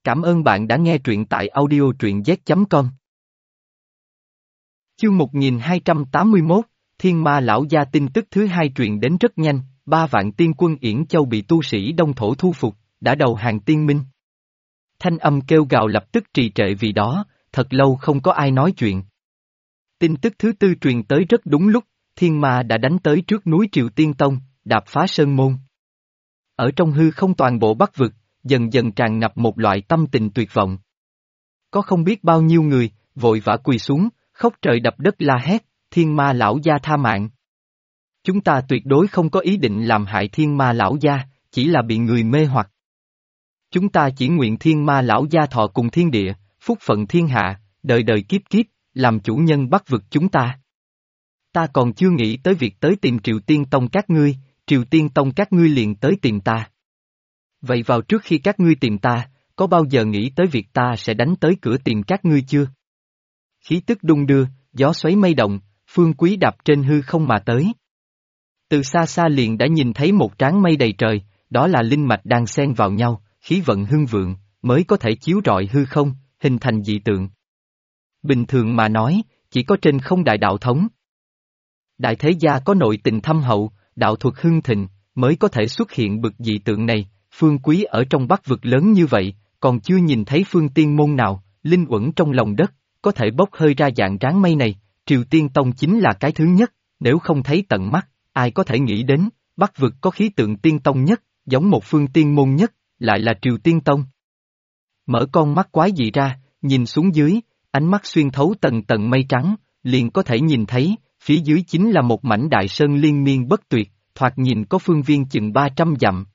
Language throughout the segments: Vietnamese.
Cảm ơn bạn đã nghe truyện tại audio truyện z.com. Chương 1281, Thiên Ma Lão Gia. Tin tức thứ hai truyền đến rất nhanh, 3 vạn tiên quân Yển Châu bị tu sĩ Đông Thổ thu phục, đã đầu hàng tiên minh. Thanh âm kêu gào lập tức trì trệ vì đó, thật lâu không có ai nói chuyện. Tin tức thứ tư truyền tới rất đúng lúc, Thiên Ma đã đánh tới trước núi Triều Tiên Tông, đạp phá sơn môn. Ở trong hư không toàn bộ Bắc vực, dần dần tràn ngập một loại tâm tình tuyệt vọng. Có không biết bao nhiêu người, vội vã quỳ xuống, khóc trời đập đất la hét, Thiên Ma Lão Gia tha mạng. Chúng ta tuyệt đối không có ý định làm hại Thiên Ma Lão Gia, chỉ là bị người mê hoặc. Chúng ta chỉ nguyện Thiên Ma Lão Gia thọ cùng thiên địa, phúc phận thiên hạ, đời đời kiếp kiếp, làm chủ nhân Bắc vực chúng ta. Ta còn chưa nghĩ tới việc tới tìm Triều Tiên Tông các ngươi, Triều Tiên Tông các ngươi liền tới tìm ta. Vậy vào trước khi các ngươi tìm ta, có bao giờ nghĩ tới việc ta sẽ đánh tới cửa tìm các ngươi chưa? Khí tức đung đưa, gió xoáy mây động, Phương Quý đạp trên hư không mà tới. Từ xa xa liền đã nhìn thấy một tráng mây đầy trời, đó là linh mạch đang xen vào nhau, khí vận hưng vượng, mới có thể chiếu rọi hư không, hình thành dị tượng. Bình thường mà nói, chỉ có trên không đại đạo thống. Đại thế gia có nội tình thâm hậu, đạo thuật hưng thịnh, mới có thể xuất hiện bực dị tượng này. Phương Quý ở trong Bắc vực lớn như vậy, còn chưa nhìn thấy phương tiên môn nào, linh uẩn trong lòng đất, có thể bốc hơi ra dạng tráng mây này, Triều Tiên Tông chính là cái thứ nhất, nếu không thấy tận mắt, ai có thể nghĩ đến, Bắc vực có khí tượng tiên tông nhất, giống một phương tiên môn nhất, lại là Triều Tiên Tông. Mở con mắt quái dị ra, nhìn xuống dưới, ánh mắt xuyên thấu tầng tầng mây trắng, liền có thể nhìn thấy, phía dưới chính là một mảnh đại sơn liên miên bất tuyệt, thoạt nhìn có phương viên chừng 300 dặm.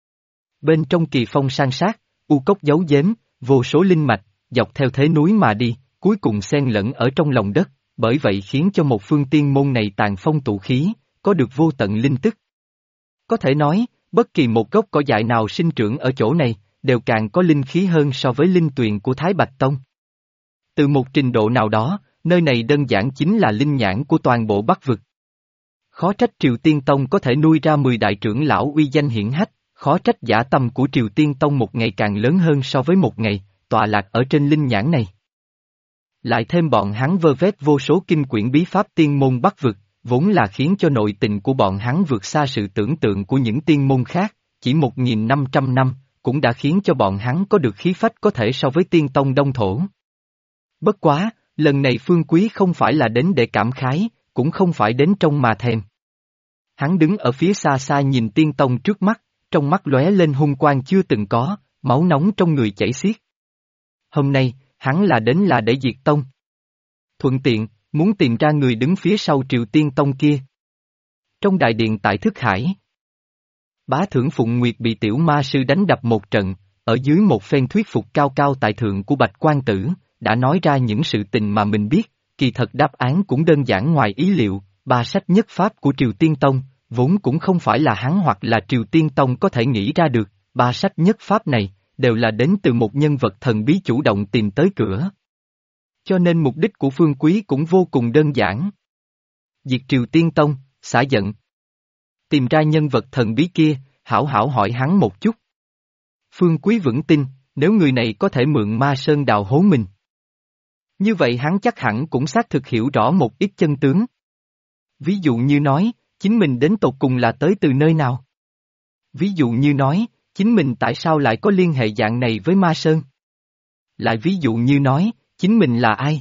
Bên trong kỳ phong san sát, u cốc giấu giếm, vô số linh mạch, dọc theo thế núi mà đi, cuối cùng xen lẫn ở trong lòng đất, bởi vậy khiến cho một phương tiên môn này tàn phong tụ khí, có được vô tận linh tức. Có thể nói, bất kỳ một gốc cỏ dại nào sinh trưởng ở chỗ này, đều càng có linh khí hơn so với linh tuyền của Thái Bạch Tông. Từ một trình độ nào đó, nơi này đơn giản chính là linh nhãn của toàn bộ Bắc vực. Khó trách Triều Tiên Tông có thể nuôi ra 10 đại trưởng lão uy danh hiển hách. Khó trách dã tâm của Triều Tiên Tông một ngày càng lớn hơn so với một ngày, tọa lạc ở trên linh nhãn này. Lại thêm bọn hắn vơ vét vô số kinh quyển bí pháp tiên môn Bắc vực, vốn là khiến cho nội tình của bọn hắn vượt xa sự tưởng tượng của những tiên môn khác, chỉ 1.500 năm, cũng đã khiến cho bọn hắn có được khí phách có thể so với tiên tông Đông Thổ. Bất quá, lần này Phương Quý không phải là đến để cảm khái, cũng không phải đến trông mà thèm. Hắn đứng ở phía xa xa nhìn tiên tông trước mắt, trong mắt lóe lên hung quang chưa từng có, máu nóng trong người chảy xiết. Hôm nay, hắn là để diệt tông. Thuận tiện, muốn tìm ra người đứng phía sau Triều Tiên Tông kia. Trong đại điện tại Thức Hải, Bá Thưởng Phụng Nguyệt bị tiểu ma sư đánh đập một trận, ở dưới một phen thuyết phục cao cao tại thượng của Bạch Quan Tử, đã nói ra những sự tình mà mình biết, kỳ thật đáp án cũng đơn giản ngoài ý liệu, 3 sách nhất pháp của Triều Tiên Tông. Vốn cũng không phải là hắn hoặc là Triều Tiên Tông có thể nghĩ ra được, 3 sách nhất pháp này, đều là đến từ một nhân vật thần bí chủ động tìm tới cửa. Cho nên mục đích của Phương Quý cũng vô cùng đơn giản. Diệt Triều Tiên Tông, xả giận. Tìm ra nhân vật thần bí kia, hảo hảo hỏi hắn một chút. Phương Quý vững tin, nếu người này có thể mượn ma sơn đào hố mình. Như vậy hắn chắc hẳn cũng xác thực hiểu rõ một ít chân tướng. Ví dụ như nói, chính mình đến tột cùng là tới từ nơi nào? Ví dụ như nói, chính mình tại sao lại có liên hệ dạng này với Ma Sơn? Lại ví dụ như nói, chính mình là ai?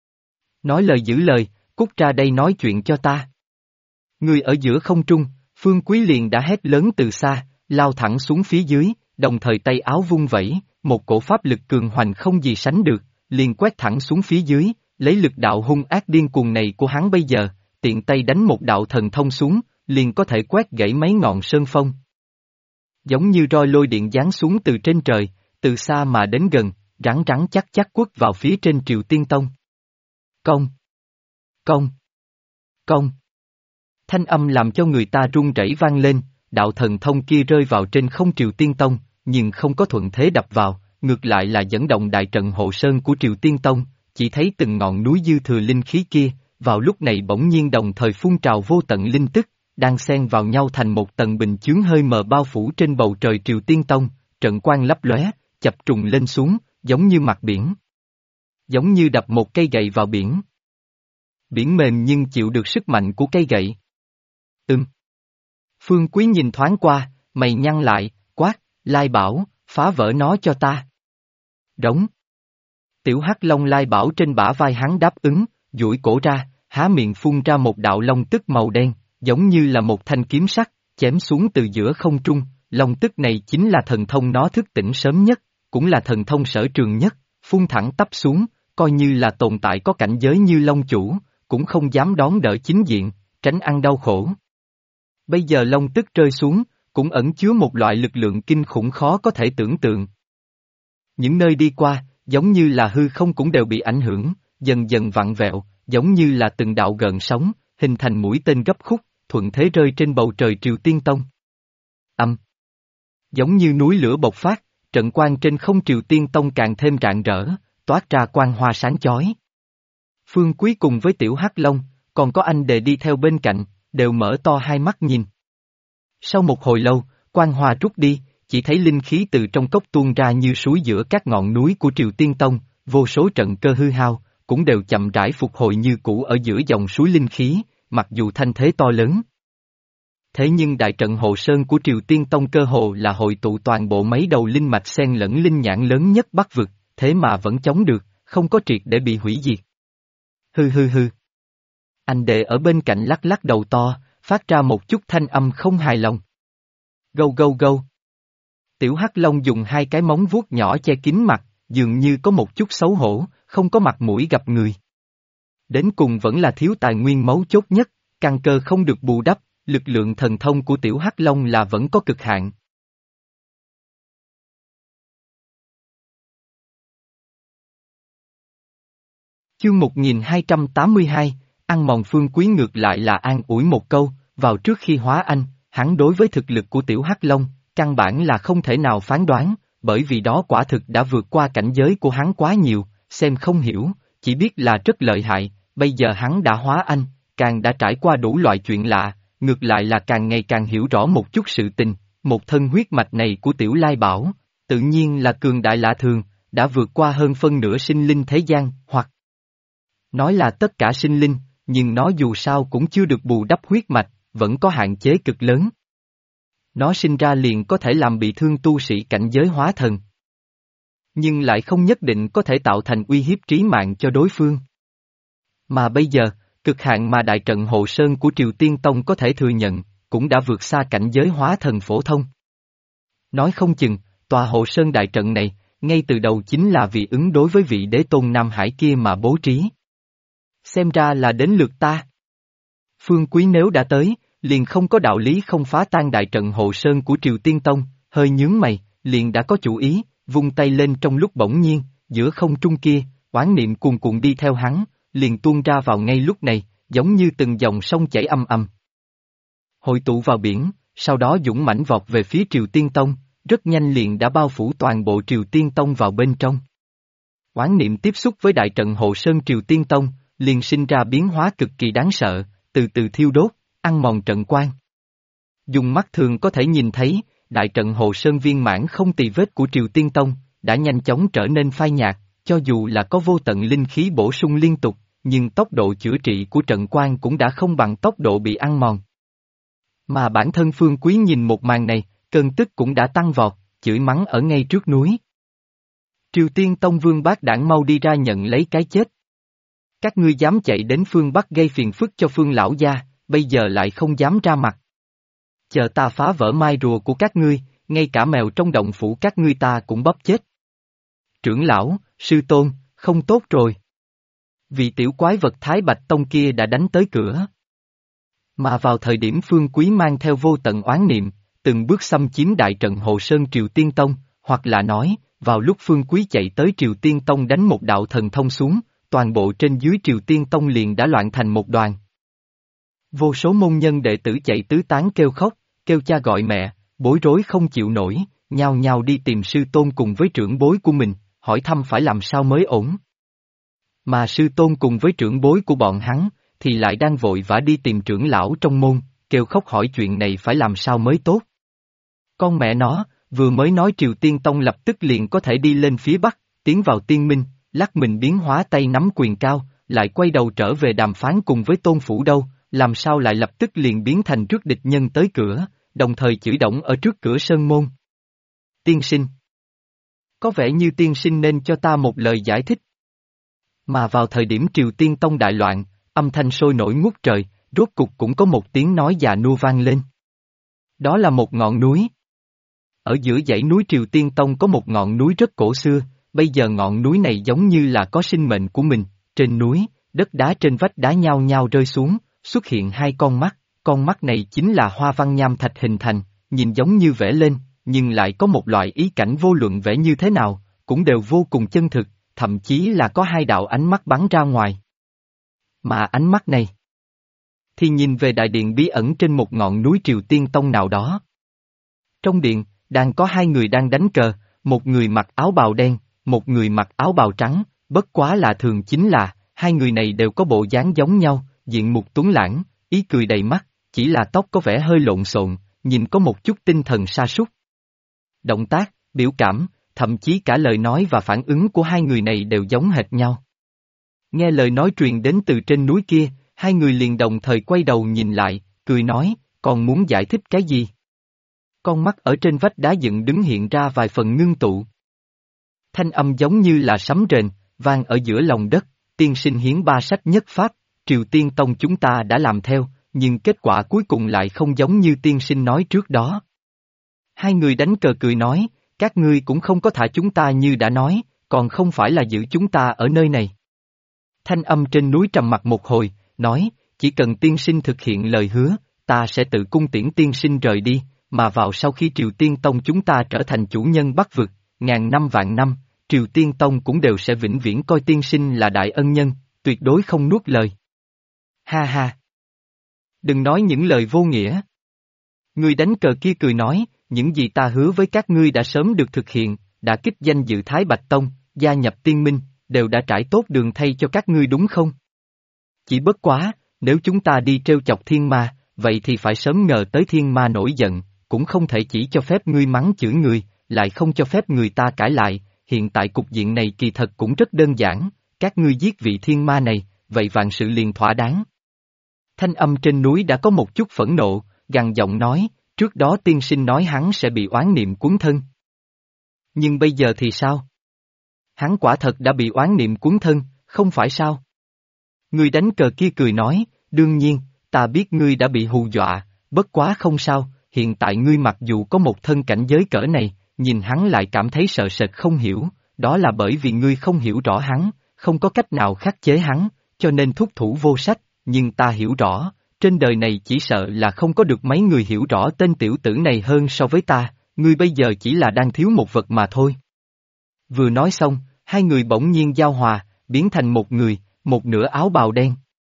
Nói lời giữ lời, cút ra đây nói chuyện cho ta. Người ở giữa không trung, Phương Quý liền đã hét lớn từ xa, lao thẳng xuống phía dưới, đồng thời tay áo vung vẩy, một cổ pháp lực cường hoành không gì sánh được, liền quét thẳng xuống phía dưới, lấy lực đạo hung ác điên cuồng này của hắn bây giờ. Tiện tay đánh một đạo thần thông xuống, liền có thể quét gãy mấy ngọn sơn phong. Giống như roi lôi điện giáng xuống từ trên trời, từ xa mà đến gần, rắn rắn chắc chắc quất vào phía trên Triều Tiên Tông. Công! Công! Công! Thanh âm làm cho người ta run rẩy vang lên, đạo thần thông kia rơi vào trên không Triều Tiên Tông, nhưng không có thuận thế đập vào, ngược lại là dẫn động đại trận hộ sơn của Triều Tiên Tông, chỉ thấy từng ngọn núi dư thừa linh khí kia. Vào lúc này bỗng nhiên đồng thời phun trào vô tận linh tức, đang xen vào nhau thành một tầng bình chướng hơi mờ bao phủ trên bầu trời Triều Tiên Tông, trận quang lấp lóe, chập trùng lên xuống, giống như mặt biển. Giống như đập một cây gậy vào biển. Biển mềm nhưng chịu được sức mạnh của cây gậy. Phương Quý nhìn thoáng qua, mày nhăn lại, quát, Lai Bảo, phá vỡ nó cho ta. Đóng. Tiểu Hắc Long Lai Bảo trên bả vai hắn đáp ứng, duỗi cổ ra, há miệng phun ra một đạo long tức màu đen, giống như là một thanh kiếm sắt, chém xuống từ giữa không trung. Long tức này chính là thần thông nó thức tỉnh sớm nhất, cũng là thần thông sở trường nhất, phun thẳng tắp xuống, coi như là tồn tại có cảnh giới như Long Chủ, cũng không dám đón đỡ chính diện, tránh ăn đau khổ. Bây giờ long tức rơi xuống, cũng ẩn chứa một loại lực lượng kinh khủng khó có thể tưởng tượng. Những nơi đi qua, giống như là hư không cũng đều bị ảnh hưởng, dần dần vặn vẹo, giống như là từng đạo gợn sóng, hình thành mũi tên gấp khúc, thuận thế rơi trên bầu trời Triều Tiên Tông. Giống như núi lửa bộc phát, trận quang trên không Triều Tiên Tông càng thêm rạng rỡ, toát ra quang hoa sáng chói. Phương Quý cùng với Tiểu Hắc Long, còn có anh đệ đi theo bên cạnh, đều mở to hai mắt nhìn. Sau một hồi lâu, quang hoa rút đi, chỉ thấy linh khí từ trong cốc tuôn ra như suối giữa các ngọn núi của Triều Tiên Tông, vô số trận cơ hư hao, cũng đều chậm rãi phục hồi như cũ ở giữa dòng suối linh khí, mặc dù thanh thế to lớn. Thế nhưng đại trận hộ sơn của Triều Tiên Tông cơ hồ là hội tụ toàn bộ mấy đầu linh mạch xen lẫn linh nhãn lớn nhất Bắc vực, thế mà vẫn chống được, không có triệt để bị hủy diệt. Hư. Anh đệ ở bên cạnh lắc lắc đầu to, phát ra một chút thanh âm không hài lòng. Gâu. Tiểu Hắc Long dùng hai cái móng vuốt nhỏ che kín mặt, dường như có một chút xấu hổ, không có mặt mũi gặp người. Đến cùng vẫn là thiếu tài nguyên mấu chốt nhất, căn cơ không được bù đắp, lực lượng thần thông của Tiểu Hắc Long là vẫn có cực hạn. Chương 1282, ăn mòn Phương Quý ngược lại là an ủi một câu, vào trước khi hóa anh, hắn đối với thực lực của Tiểu Hắc Long, căn bản là không thể nào phán đoán, bởi vì đó quả thực đã vượt qua cảnh giới của hắn quá nhiều, xem không hiểu, chỉ biết là rất lợi hại, bây giờ hắn đã hóa anh, càng đã trải qua đủ loại chuyện lạ, ngược lại là càng ngày càng hiểu rõ một chút sự tình, một thân huyết mạch này của Tiểu Lai Bảo, tự nhiên là cường đại lạ thường, đã vượt qua hơn phân nửa sinh linh thế gian, hoặc nói là tất cả sinh linh, nhưng nó dù sao cũng chưa được bù đắp huyết mạch, vẫn có hạn chế cực lớn. Nó sinh ra liền có thể làm bị thương tu sĩ cảnh giới hóa thần. Nhưng lại không nhất định có thể tạo thành uy hiếp trí mạng cho đối phương. Mà bây giờ, cực hạn mà đại trận hộ sơn của Triều Tiên Tông có thể thừa nhận, cũng đã vượt xa cảnh giới hóa thần phổ thông. Nói không chừng, tòa hộ sơn đại trận này, ngay từ đầu chính là vì ứng đối với vị đế tôn Nam Hải kia mà bố trí. Xem ra là đến lượt ta. Phương Quý nếu đã tới, liền không có đạo lý không phá tan đại trận hộ sơn của Triều Tiên Tông, hơi nhướng mày, liền đã có chủ ý, vung tay lên trong lúc bỗng nhiên, giữa không trung kia, oán niệm cuồn cuộn đi theo hắn, liền tuôn ra vào ngay lúc này, giống như từng dòng sông chảy âm âm. Hội tụ vào biển, sau đó dũng mãnh vọt về phía Triều Tiên Tông, rất nhanh liền đã bao phủ toàn bộ Triều Tiên Tông vào bên trong. Oán niệm tiếp xúc với đại trận hộ sơn Triều Tiên Tông, liền sinh ra biến hóa cực kỳ đáng sợ, từ từ thiêu đốt, ăn mòn trận quan. Dùng mắt thường có thể nhìn thấy, đại trận hộ sơn viên mãn không tì vết của Triều Tiên Tông, đã nhanh chóng trở nên phai nhạt, cho dù là có vô tận linh khí bổ sung liên tục, nhưng tốc độ chữa trị của trận quan cũng đã không bằng tốc độ bị ăn mòn. Mà bản thân Phương Quý nhìn một màn này, cơn tức cũng đã tăng vọt, chửi mắng ở ngay trước núi. Triều Tiên Tông Vương Bác Đảng mau đi ra nhận lấy cái chết. Các ngươi dám chạy đến phương Bắc gây phiền phức cho Phương lão gia, bây giờ lại không dám ra mặt. Chờ ta phá vỡ mai rùa của các ngươi, ngay cả mèo trong động phủ các ngươi ta cũng bóp chết. Trưởng lão, sư tôn, không tốt rồi. Vị tiểu quái vật Thái Bạch Tông kia đã đánh tới cửa. Mà vào thời điểm Phương Quý mang theo vô tận oán niệm, từng bước xâm chiếm đại trận hộ sơn Triều Tiên Tông, hoặc là nói, vào lúc Phương Quý chạy tới Triều Tiên Tông đánh một đạo thần thông xuống, toàn bộ trên dưới Triều Tiên Tông liền đã loạn thành một đoàn. Vô số môn nhân đệ tử chạy tứ tán kêu khóc, kêu cha gọi mẹ, bối rối không chịu nổi, nhao nhao đi tìm sư tôn cùng với trưởng bối của mình, hỏi thăm phải làm sao mới ổn. Mà sư tôn cùng với trưởng bối của bọn hắn, thì lại đang vội vã đi tìm trưởng lão trong môn, kêu khóc hỏi chuyện này phải làm sao mới tốt. Con mẹ nó, vừa mới nói Triều Tiên Tông lập tức liền có thể đi lên phía Bắc, tiến vào Tiên Minh, lắc mình biến hóa tay nắm quyền cao, lại quay đầu trở về đàm phán cùng với Tôn Phủ đâu, làm sao lại lập tức liền biến thành trước địch nhân tới cửa, đồng thời chửi động ở trước cửa sơn môn. Tiên sinh. Có vẻ như tiên sinh nên cho ta một lời giải thích. Mà vào thời điểm Triều Tiên Tông đại loạn, âm thanh sôi nổi ngút trời, rốt cục cũng có một tiếng nói già nua vang lên. Đó là một ngọn núi. Ở giữa dãy núi Triều Tiên Tông có một ngọn núi rất cổ xưa, bây giờ ngọn núi này giống như là có sinh mệnh của mình, trên núi, đất đá trên vách đá nhao nhao rơi xuống, xuất hiện hai con mắt này chính là hoa văn nham thạch hình thành, nhìn giống như vẽ lên, nhưng lại có một loại ý cảnh vô luận vẽ như thế nào, cũng đều vô cùng chân thực, thậm chí là có hai đạo ánh mắt bắn ra ngoài. Mà ánh mắt này thì nhìn về đại điện bí ẩn trên một ngọn núi Triều Tiên Tông nào đó. Trong điện, đang có hai người đang đánh cờ, một người mặc áo bào đen, một người mặc áo bào trắng, bất quá là thường chính là, hai người này đều có bộ dáng giống nhau, diện mục tuấn lãng, ý cười đầy mắt, chỉ là tóc có vẻ hơi lộn xộn, nhìn có một chút tinh thần sa sút. Động tác, biểu cảm, thậm chí cả lời nói và phản ứng của hai người này đều giống hệt nhau. Nghe lời nói truyền đến từ trên núi kia, hai người liền đồng thời quay đầu nhìn lại, cười nói, còn muốn giải thích cái gì? Con mắt ở trên vách đá dựng đứng hiện ra vài phần ngưng tụ. Thanh âm giống như là sấm rền, vang ở giữa lòng đất, tiên sinh hiến ba sách nhất pháp, Triều Tiên Tông chúng ta đã làm theo, nhưng kết quả cuối cùng lại không giống như tiên sinh nói trước đó. Hai người đánh cờ cười nói, các ngươi cũng không có thả chúng ta như đã nói, còn không phải là giữ chúng ta ở nơi này. Thanh âm trên núi trầm mặc một hồi, nói, chỉ cần tiên sinh thực hiện lời hứa, ta sẽ tự cung tiễn tiên sinh rời đi, mà vào sau khi Triều Tiên Tông chúng ta trở thành chủ nhân Bắc vực, ngàn năm vạn năm, Triều Tiên Tông cũng đều sẽ vĩnh viễn coi tiên sinh là đại ân nhân, tuyệt đối không nuốt lời. Ha ha! Đừng nói những lời vô nghĩa. Người đánh cờ kia cười nói, những gì ta hứa với các ngươi đã sớm được thực hiện, đã kích danh dự Thái Bạch Tông, gia nhập Tiên Minh, đều đã trải tốt đường thay cho các ngươi đúng không? Chỉ bất quá, nếu chúng ta đi trêu chọc thiên ma, vậy thì phải sớm ngờ tới thiên ma nổi giận, cũng không thể chỉ cho phép ngươi mắng chửi người, lại không cho phép người ta cãi lại, hiện tại cục diện này kỳ thật cũng rất đơn giản, các ngươi giết vị thiên ma này, vậy vạn sự liền thỏa đáng. Thanh âm trên núi đã có một chút phẫn nộ, gằn giọng nói, trước đó tiên sinh nói hắn sẽ bị oán niệm cuốn thân. Nhưng bây giờ thì sao? Hắn quả thật đã bị oán niệm cuốn thân, không phải sao? Người đánh cờ kia cười nói, đương nhiên, ta biết ngươi đã bị hù dọa, bất quá không sao, hiện tại ngươi mặc dù có một thân cảnh giới cỡ này, nhìn hắn lại cảm thấy sợ sệt không hiểu, đó là bởi vì ngươi không hiểu rõ hắn, không có cách nào khắc chế hắn, cho nên thúc thủ vô sách, nhưng ta hiểu rõ, trên đời này chỉ sợ là không có được mấy người hiểu rõ tên tiểu tử này hơn so với ta, ngươi bây giờ chỉ là đang thiếu một vật mà thôi. Vừa nói xong, hai người bỗng nhiên giao hòa, biến thành một người, một nửa áo bào đen,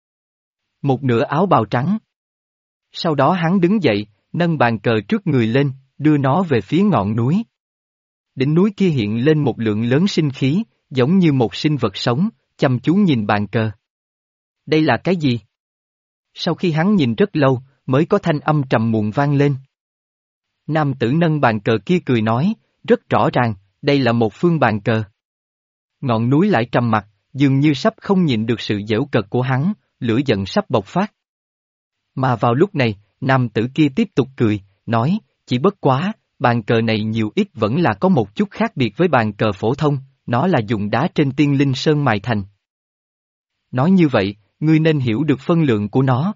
một nửa áo bào trắng. Sau đó hắn đứng dậy, nâng bàn cờ trước người lên, đưa nó về phía ngọn núi. Đỉnh núi kia hiện lên một lượng lớn sinh khí, giống như một sinh vật sống, chăm chú nhìn bàn cờ. Đây là cái gì? Sau khi hắn nhìn rất lâu, mới có thanh âm trầm muộn vang lên. Nam tử nâng bàn cờ kia cười nói, rất rõ ràng, đây là một phương bàn cờ. Ngọn núi lại trầm mặc, dường như sắp không nhịn được sự giễu cợt của hắn, lửa giận sắp bộc phát. Mà vào lúc này, nam tử kia tiếp tục cười, nói, chỉ bất quá, bàn cờ này nhiều ít vẫn là có một chút khác biệt với bàn cờ phổ thông, nó là dùng đá trên tiên linh sơn mài thành. Nói như vậy, ngươi nên hiểu được phân lượng của nó.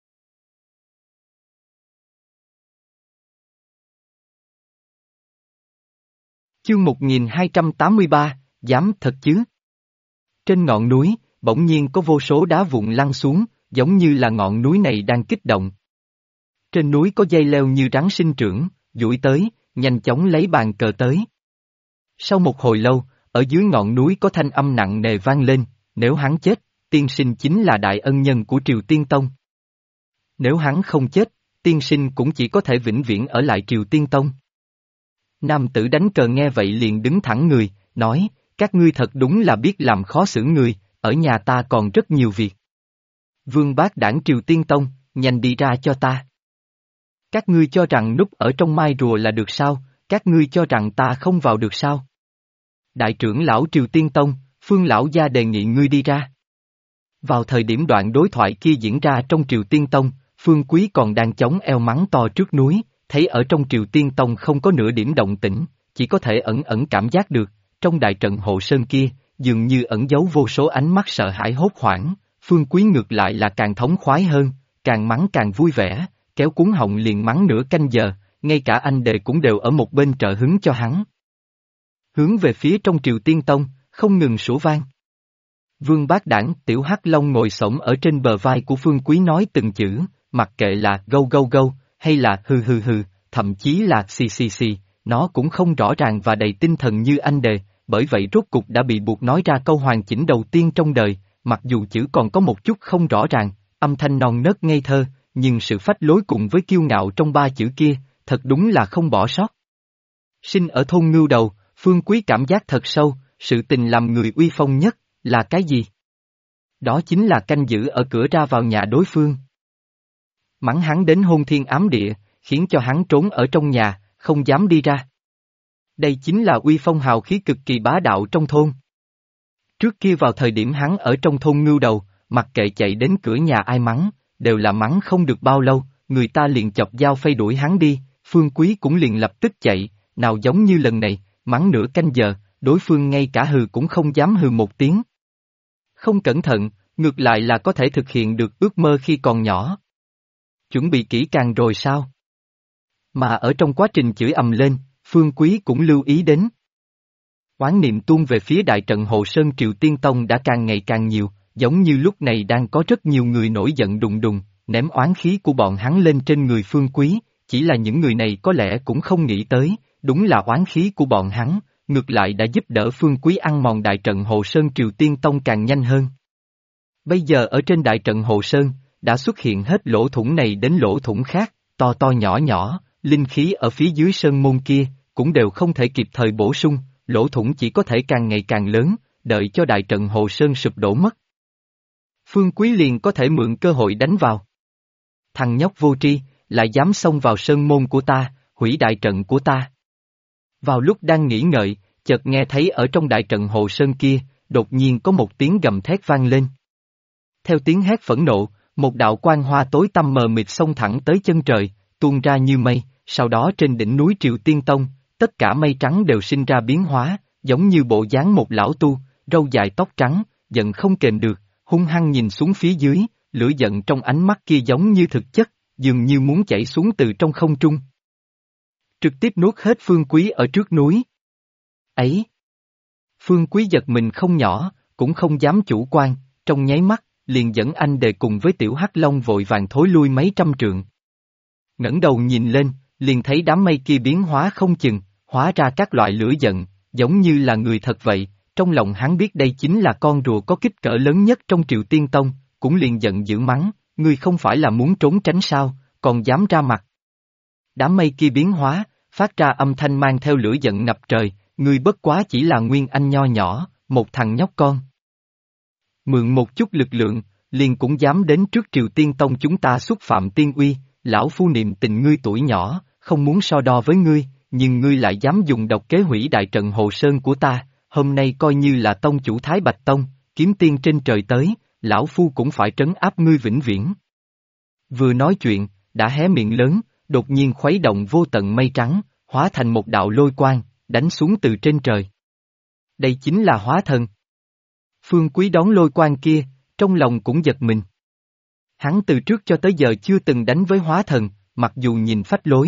Chương 1283, dám thật chứ? Trên ngọn núi, bỗng nhiên có vô số đá vụn lăn xuống, giống như là ngọn núi này đang kích động. Trên núi có dây leo như rắn sinh trưởng, duỗi tới, nhanh chóng lấy bàn cờ tới. Sau một hồi lâu, ở dưới ngọn núi có thanh âm nặng nề vang lên, nếu hắn chết, tiên sinh chính là đại ân nhân của Triều Tiên Tông. Nếu hắn không chết, tiên sinh cũng chỉ có thể vĩnh viễn ở lại Triều Tiên Tông. Nam tử đánh cờ nghe vậy liền đứng thẳng người, nói, các ngươi thật đúng là biết làm khó xử người, ở nhà ta còn rất nhiều việc. Vương bác đảng Triều Tiên Tông, nhanh đi ra cho ta. Các ngươi cho rằng núp ở trong mai rùa là được sao, Các ngươi cho rằng ta không vào được sao? Đại trưởng lão Triều Tiên Tông, Phương lão gia đề nghị ngươi đi ra. Vào thời điểm đoạn đối thoại kia diễn ra trong Triều Tiên Tông, Phương Quý còn đang chống eo mắng to trước núi, thấy ở trong Triều Tiên Tông không có nửa điểm động tĩnh, chỉ có thể ẩn ẩn cảm giác được, trong đại trận hộ sơn kia, dường như ẩn giấu vô số ánh mắt sợ hãi hốt hoảng, Phương Quý ngược lại là càng thống khoái hơn, càng mắng càng vui vẻ, kéo cuốn họng liền mắng nửa canh giờ, ngay cả anh đệ cũng đều ở một bên trợ hứng cho hắn. Hướng về phía trong Triều Tiên Tông, không ngừng sủa vang. Vương Bác Đảng, Tiểu Hắc Long ngồi xổm ở trên bờ vai của Phương Quý nói từng chữ, mặc kệ là gâu gâu gâu, hay là hừ hừ hừ, thậm chí là xì xì xì, nó cũng không rõ ràng và đầy tinh thần như anh đề, bởi vậy rốt cục đã bị buộc nói ra câu hoàn chỉnh đầu tiên trong đời, mặc dù chữ còn có một chút không rõ ràng, âm thanh non nớt ngây thơ, nhưng sự phách lối cùng với kiêu ngạo trong ba chữ kia, thật đúng là không bỏ sót. Sinh ở thôn Ngưu Đầu, Phương Quý cảm giác thật sâu, sự tình làm người uy phong nhất, là cái gì? Đó chính là canh giữ ở cửa ra vào nhà đối phương. Mắng hắn đến hôn thiên ám địa, khiến cho hắn trốn ở trong nhà, không dám đi ra. Đây chính là uy phong hào khí cực kỳ bá đạo trong thôn. Trước kia vào thời điểm hắn ở trong thôn Ngưu Đầu, mặc kệ chạy đến cửa nhà ai mắng, đều là mắng không được bao lâu, người ta liền chọc dao phay đuổi hắn đi, Phương Quý cũng liền lập tức chạy, nào giống như lần này, mắng nửa canh giờ, đối phương ngay cả hừ cũng không dám hừ một tiếng. Không cẩn thận, ngược lại là có thể thực hiện được ước mơ khi còn nhỏ. Chuẩn bị kỹ càng rồi sao? Mà ở trong quá trình chửi ầm lên, Phương Quý cũng lưu ý đến. Oán niệm tuôn về phía đại trận Hộ Sơn Triều Tiên Tông đã càng ngày càng nhiều, giống như lúc này đang có rất nhiều người nổi giận đùng đùng, ném oán khí của bọn hắn lên trên người Phương Quý, chỉ là những người này có lẽ cũng không nghĩ tới, đúng là oán khí của bọn hắn, ngược lại đã giúp đỡ Phương Quý ăn mòn đại trận Hộ Sơn Triều Tiên Tông càng nhanh hơn. Bây giờ ở trên đại trận Hộ Sơn, đã xuất hiện hết lỗ thủng này đến lỗ thủng khác, to to nhỏ nhỏ, linh khí ở phía dưới sơn môn kia, cũng đều không thể kịp thời bổ sung, lỗ thủng chỉ có thể càng ngày càng lớn, đợi cho đại trận Hộ Sơn sụp đổ mất. Phương Quý liền có thể mượn cơ hội đánh vào. Thằng nhóc vô tri, lại dám xông vào sơn môn của ta, hủy đại trận của ta. Vào lúc đang nghĩ ngợi, chợt nghe thấy ở trong đại trận Hộ Sơn kia, đột nhiên có một tiếng gầm thét vang lên. Theo tiếng hét phẫn nộ, một đạo quang hoa tối tăm mờ mịt xông thẳng tới chân trời, tuôn ra như mây, sau đó trên đỉnh núi Triều Tiên Tông, tất cả mây trắng đều sinh ra biến hóa, giống như bộ dáng một lão tu, râu dài tóc trắng, giận không kềm được, hung hăng nhìn xuống phía dưới, lửa giận trong ánh mắt kia giống như thực chất, dường như muốn chảy xuống từ trong không trung. Trực tiếp nuốt hết Phương Quý ở trước núi. Ấy! Phương Quý giật mình không nhỏ, cũng không dám chủ quan, trong nháy mắt, liền dẫn anh đề cùng với tiểu hắc long vội vàng thối lui mấy trăm trượng. Ngẩng đầu nhìn lên, liền thấy đám mây kia biến hóa không chừng, hóa ra các loại lửa giận, giống như là người thật vậy, trong lòng hắn biết đây chính là con rùa có kích cỡ lớn nhất trong Triều Tiên Tông, cũng liền giận dữ mắng, ngươi không phải là muốn trốn tránh sao, còn dám ra mặt. Đám mây kia biến hóa, phát ra âm thanh mang theo lửa giận ngập trời, ngươi bất quá chỉ là nguyên anh nho nhỏ, một thằng nhóc con. Mượn một chút lực lượng, liền cũng dám đến trước Triều Tiên Tông chúng ta xúc phạm tiên uy, lão phu niệm tình ngươi tuổi nhỏ, không muốn so đo với ngươi, nhưng ngươi lại dám dùng độc kế hủy đại trận Hộ Sơn của ta, hôm nay coi như là tông chủ Thái Bạch Tông, kiếm tiên trên trời tới, lão phu cũng phải trấn áp ngươi vĩnh viễn. Vừa nói chuyện, đã hé miệng lớn, đột nhiên khuấy động vô tận mây trắng, hóa thành một đạo lôi quang, đánh xuống từ trên trời. Đây chính là hóa thần. Phương Quý đón lôi quang kia, trong lòng cũng giật mình. Hắn từ trước cho tới giờ chưa từng đánh với hóa thần, mặc dù nhìn phách lối.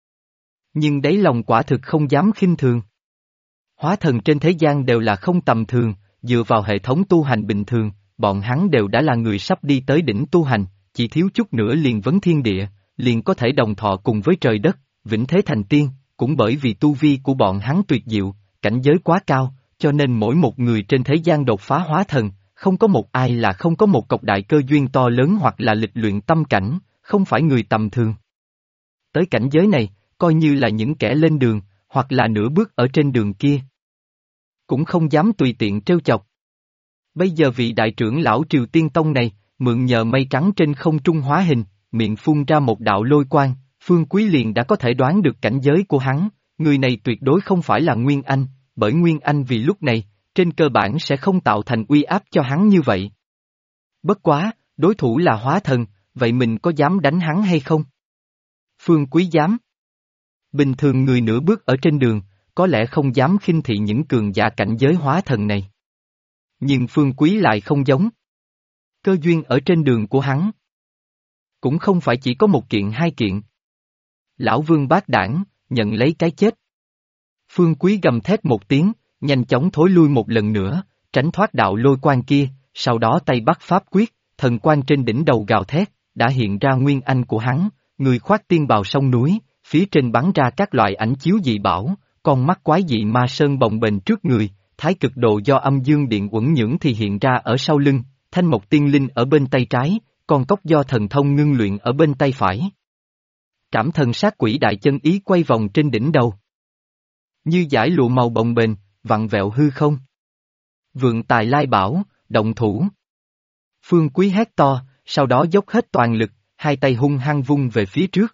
Nhưng đáy lòng quả thực không dám khinh thường. Hóa thần trên thế gian đều là không tầm thường, dựa vào hệ thống tu hành bình thường, bọn hắn đều đã là người sắp đi tới đỉnh tu hành, chỉ thiếu chút nữa liền vấn thiên địa, liền có thể đồng thọ cùng với trời đất, vĩnh thế thành tiên, cũng bởi vì tu vi của bọn hắn tuyệt diệu, cảnh giới quá cao, cho nên mỗi một người trên thế gian đột phá hóa thần, không có một ai là không có một cọc đại cơ duyên to lớn hoặc là lịch luyện tâm cảnh, không phải người tầm thường. Tới cảnh giới này, coi như là những kẻ lên đường, hoặc là nửa bước ở trên đường kia, cũng không dám tùy tiện trêu chọc. Bây giờ vị đại trưởng lão Triều Tiên Tông này, mượn nhờ mây trắng trên không trung hóa hình, miệng phun ra một đạo lôi quang, Phương Quý liền đã có thể đoán được cảnh giới của hắn, người này tuyệt đối không phải là Nguyên Anh, bởi Nguyên Anh vì lúc này, trên cơ bản sẽ không tạo thành uy áp cho hắn như vậy. Bất quá, đối thủ là hóa thần, vậy mình có dám đánh hắn hay không? Phương Quý dám. Bình thường người nửa bước ở trên đường, có lẽ không dám khinh thị những cường giả cảnh giới hóa thần này. Nhưng Phương Quý lại không giống. Cơ duyên ở trên đường của hắn cũng không phải chỉ có một kiện hai kiện. Lão Vương bác đảng, nhận lấy cái chết. Phương Quý gầm thét một tiếng, nhanh chóng thối lui một lần nữa, tránh thoát đạo lôi quang kia, sau đó tay bắt pháp quyết, thần quang trên đỉnh đầu gào thét, đã hiện ra nguyên anh của hắn, người khoác tiên bào sông núi, phía trên bắn ra các loại ảnh chiếu dị bảo, con mắt quái dị ma sơn bồng bềnh trước người, thái cực độ do âm dương điện uẩn nhưỡng thì hiện ra ở sau lưng, thanh mộc tiên linh ở bên tay trái, con cốc do thần thông ngưng luyện ở bên tay phải. Trảm thần sát quỷ đại chân ý quay vòng trên đỉnh đầu. Như dải lụa màu bồng bềnh, vặn vẹo hư không. Vượng tài lai bảo, động thủ. Phương Quý hét to, sau đó dốc hết toàn lực, hai tay hung hăng vung về phía trước.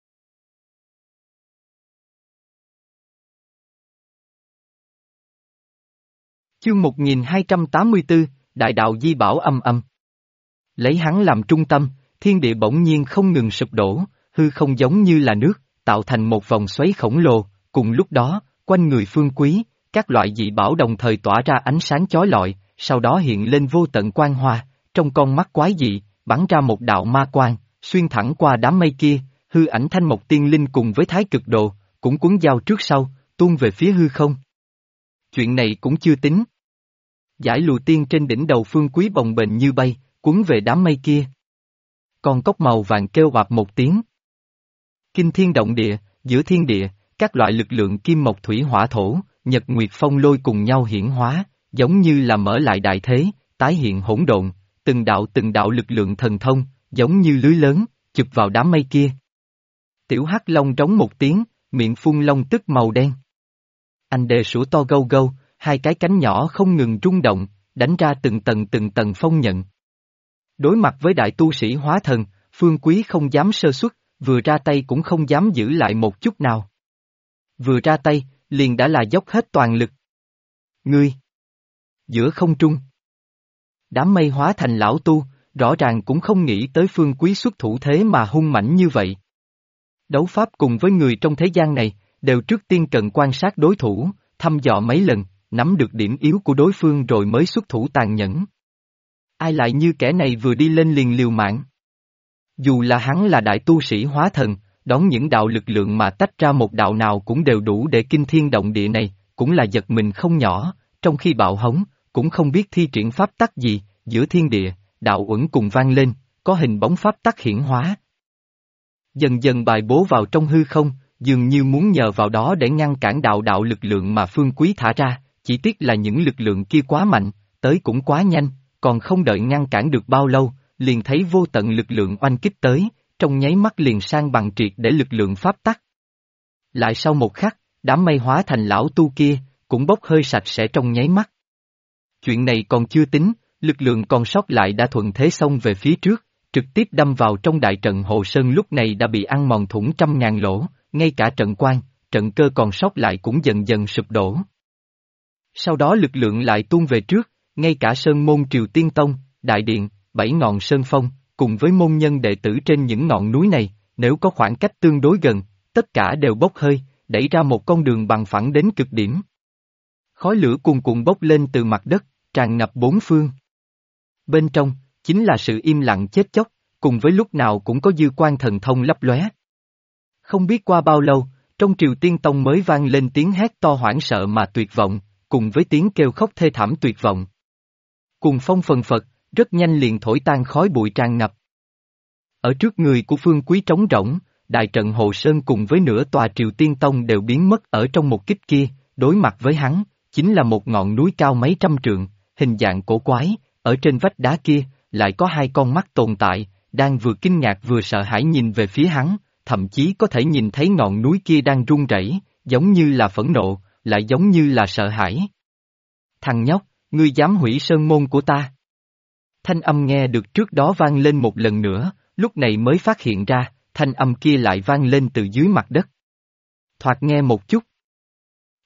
Chương 1284, Đại đạo di bảo âm âm. Lấy hắn làm trung tâm, thiên địa bỗng nhiên không ngừng sụp đổ, hư không giống như là nước, tạo thành một vòng xoáy khổng lồ, cùng lúc đó, quanh người Phương Quý, các loại dị bảo đồng thời tỏa ra ánh sáng chói lọi, sau đó hiện lên vô tận quang hoa, trong con mắt quái dị, bắn ra một đạo ma quang, xuyên thẳng qua đám mây kia, hư ảnh thanh mộc tiên linh cùng với thái cực độ, cũng cuốn dao trước sau, tuôn về phía hư không. Chuyện này cũng chưa tính. Giải lụa tiên trên đỉnh đầu Phương Quý bồng bềnh như bay, cuốn về đám mây kia. Con cốc màu vàng kêu oạp một tiếng. Kinh thiên động địa, giữa thiên địa, các loại lực lượng kim mộc thủy hỏa thổ, nhật nguyệt phong lôi cùng nhau hiển hóa, giống như là mở lại đại thế, tái hiện hỗn độn, từng đạo lực lượng thần thông, giống như lưới lớn, chụp vào đám mây kia. Tiểu hắc long trống một tiếng, miệng phun long tức màu đen. Anh đề sủa to gâu gâu, hai cái cánh nhỏ không ngừng rung động, đánh ra từng tầng phong nhận. Đối mặt với đại tu sĩ hóa thần, Phương Quý không dám sơ suất, vừa ra tay cũng không dám giữ lại một chút nào. Vừa ra tay, liền đã là dốc hết toàn lực. Ngươi! Giữa không trung. Đám mây hóa thành lão tu, rõ ràng cũng không nghĩ tới Phương Quý xuất thủ thế mà hung mãnh như vậy. Đấu pháp cùng với người trong thế gian này, đều trước tiên cần quan sát đối thủ, thăm dò mấy lần, nắm được điểm yếu của đối phương rồi mới xuất thủ tàn nhẫn. Ai lại như kẻ này vừa đi lên liền liều mạng. Dù là hắn là đại tu sĩ hóa thần, đón những đạo lực lượng mà tách ra một đạo nào cũng đều đủ để kinh thiên động địa này, cũng là giật mình không nhỏ, trong khi bạo hống, cũng không biết thi triển pháp tắc gì, giữa thiên địa, đạo uẩn cùng vang lên, có hình bóng pháp tắc hiển hóa. Dần dần bài bố vào trong hư không, dường như muốn nhờ vào đó để ngăn cản đạo lực lượng mà Phương Quý thả ra, chỉ tiếc là những lực lượng kia quá mạnh, tới cũng quá nhanh, còn không đợi ngăn cản được bao lâu, liền thấy vô tận lực lượng oanh kích tới, trong nháy mắt liền sang bằng triệt để lực lượng pháp tắc. Lại sau một khắc, đám mây hóa thành lão tu kia, cũng bốc hơi sạch sẽ trong nháy mắt. Chuyện này còn chưa tính, lực lượng còn sót lại đã thuận thế xông về phía trước, trực tiếp đâm vào trong đại trận Hồ Sơn lúc này đã bị ăn mòn thủng trăm ngàn lỗ, ngay cả trận quan, trận cơ còn sót lại cũng dần dần sụp đổ. Sau đó lực lượng lại tuôn về trước, ngay cả Sơn Môn Triều Tiên Tông, Đại Điện, 7 ngọn Sơn Phong, cùng với môn nhân đệ tử trên những ngọn núi này, nếu có khoảng cách tương đối gần, tất cả đều bốc hơi, đẩy ra một con đường bằng phẳng đến cực điểm. Khói lửa cuồn cuộn bốc lên từ mặt đất, tràn ngập bốn phương. Bên trong, chính là sự im lặng chết chóc, cùng với lúc nào cũng có dư quan thần thông lấp lóe. Không biết qua bao lâu, trong Triều Tiên Tông mới vang lên tiếng hét to hoảng sợ mà tuyệt vọng, cùng với tiếng kêu khóc thê thảm tuyệt vọng. Cuồng phong phần phật, rất nhanh liền thổi tan khói bụi tràn ngập. Ở trước người của Phương Quý trống rỗng, đại trận Hồ Sơn cùng với nửa tòa Triều Tiên Tông đều biến mất ở trong một kích kia, đối mặt với hắn, chính là một ngọn núi cao mấy trăm trượng, hình dạng cổ quái, ở trên vách đá kia, lại có hai con mắt tồn tại, đang vừa kinh ngạc vừa sợ hãi nhìn về phía hắn, thậm chí có thể nhìn thấy ngọn núi kia đang rung rẩy, giống như là phẫn nộ, lại giống như là sợ hãi. Thằng nhóc, ngươi dám hủy sơn môn của ta? Thanh âm nghe được trước đó vang lên một lần nữa, lúc này mới phát hiện ra, thanh âm kia lại vang lên từ dưới mặt đất. Thoạt nghe một chút,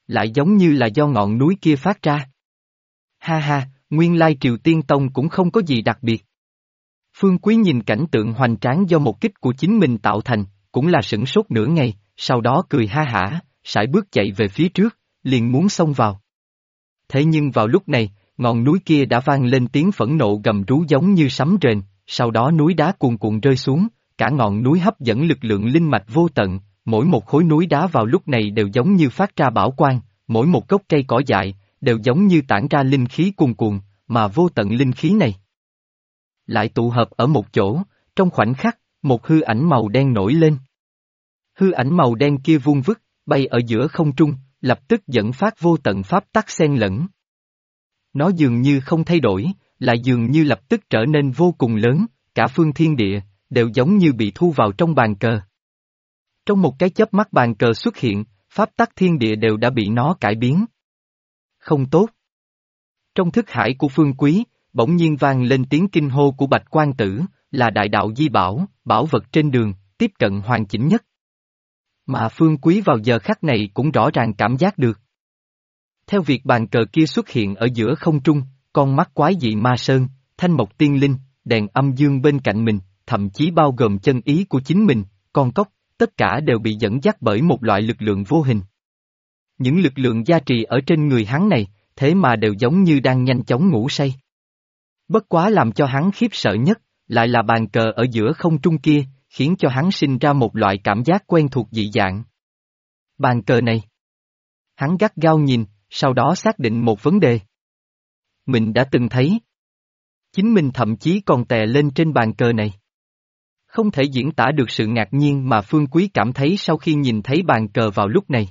lại giống như là do ngọn núi kia phát ra. Ha ha, nguyên lai Triều Tiên Tông cũng không có gì đặc biệt. Phương Quý nhìn cảnh tượng hoành tráng do một kích của chính mình tạo thành, cũng là sửng sốt nửa ngày, sau đó cười ha hả, sải bước chạy về phía trước, liền muốn xông vào. Thế nhưng vào lúc này, ngọn núi kia đã vang lên tiếng phẫn nộ gầm rú giống như sấm rền, sau đó núi đá cuồn cuộn rơi xuống, cả ngọn núi hấp dẫn lực lượng linh mạch vô tận, mỗi một khối núi đá vào lúc này đều giống như phát ra bảo quang, mỗi một gốc cây cỏ dại, đều giống như tản ra linh khí cuồn cuộn, mà vô tận linh khí này lại tụ hợp ở một chỗ, trong khoảnh khắc, một hư ảnh màu đen nổi lên. Hư ảnh màu đen kia vuông vức, bay ở giữa không trung, lập tức dẫn phát vô tận pháp tắc xen lẫn. Nó dường như không thay đổi, lại dường như lập tức trở nên vô cùng lớn, cả phương thiên địa, đều giống như bị thu vào trong bàn cờ. Trong một cái chớp mắt bàn cờ xuất hiện, pháp tắc thiên địa đều đã bị nó cải biến. Không tốt. Trong thức hải của Phương Quý, bỗng nhiên vang lên tiếng kinh hô của Bạch Quan Tử, là đại đạo di bảo, bảo vật trên đường, tiếp cận hoàn chỉnh nhất. Mà Phương Quý vào giờ khắc này cũng rõ ràng cảm giác được. Theo việc bàn cờ kia xuất hiện ở giữa không trung, con mắt quái dị ma sơn, thanh mộc tiên linh, đèn âm dương bên cạnh mình, thậm chí bao gồm chân ý của chính mình, con cóc, tất cả đều bị dẫn dắt bởi một loại lực lượng vô hình. Những lực lượng gia trì ở trên người hắn này, thế mà đều giống như đang nhanh chóng ngủ say. Bất quá làm cho hắn khiếp sợ nhất, lại là bàn cờ ở giữa không trung kia, khiến cho hắn sinh ra một loại cảm giác quen thuộc dị dạng. Bàn cờ này. Hắn gắt gao nhìn, sau đó xác định một vấn đề. Mình đã từng thấy. Chính mình thậm chí còn tè lên trên bàn cờ này. Không thể diễn tả được sự ngạc nhiên mà Phương Quý cảm thấy sau khi nhìn thấy bàn cờ vào lúc này.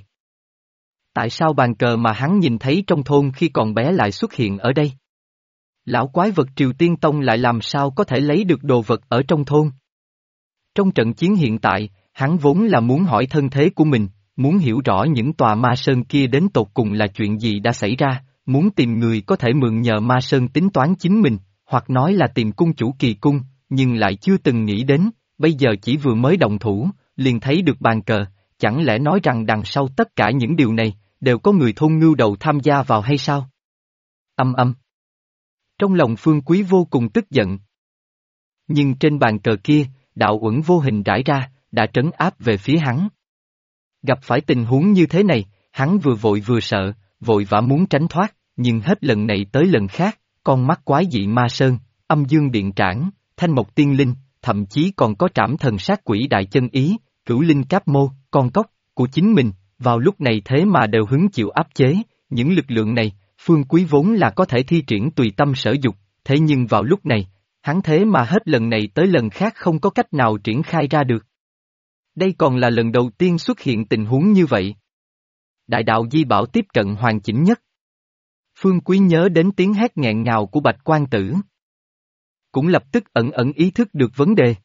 Tại sao bàn cờ mà hắn nhìn thấy trong thôn khi còn bé lại xuất hiện ở đây? Lão quái vật Triều Tiên Tông lại làm sao có thể lấy được đồ vật ở trong thôn? Trong trận chiến hiện tại, hắn vốn là muốn hỏi thân thế của mình, muốn hiểu rõ những tòa ma sơn kia đến tột cùng là chuyện gì đã xảy ra, muốn tìm người có thể mượn nhờ ma sơn tính toán chính mình, hoặc nói là tìm cung chủ kỳ cung, nhưng lại chưa từng nghĩ đến, bây giờ chỉ vừa mới động thủ, liền thấy được bàn cờ, chẳng lẽ nói rằng đằng sau tất cả những điều này, đều có người thôn ngưu đầu tham gia vào hay sao? Âm âm. Trong lòng Phương Quý vô cùng tức giận. Nhưng trên bàn cờ kia, đạo uẩn vô hình rải ra, đã trấn áp về phía hắn. Gặp phải tình huống như thế này, hắn vừa vội vừa sợ, vội vã muốn tránh thoát, nhưng hết lần này tới lần khác, con mắt quái dị ma sơn, âm dương điện trảng, thanh mộc tiên linh, thậm chí còn có trảm thần sát quỷ đại chân ý, cửu linh cáp mô, con cóc, của chính mình, vào lúc này thế mà đều hứng chịu áp chế, những lực lượng này, Phương Quý vốn là có thể thi triển tùy tâm sở dục, thế nhưng vào lúc này, hắn thế mà hết lần này tới lần khác không có cách nào triển khai ra được. Đây còn là lần đầu tiên xuất hiện tình huống như vậy. Đại đạo di bảo tiếp cận hoàn chỉnh nhất. Phương Quý nhớ đến tiếng hét nghẹn ngào của Bạch Quan Tử. Cũng lập tức ẩn ẩn ý thức được vấn đề.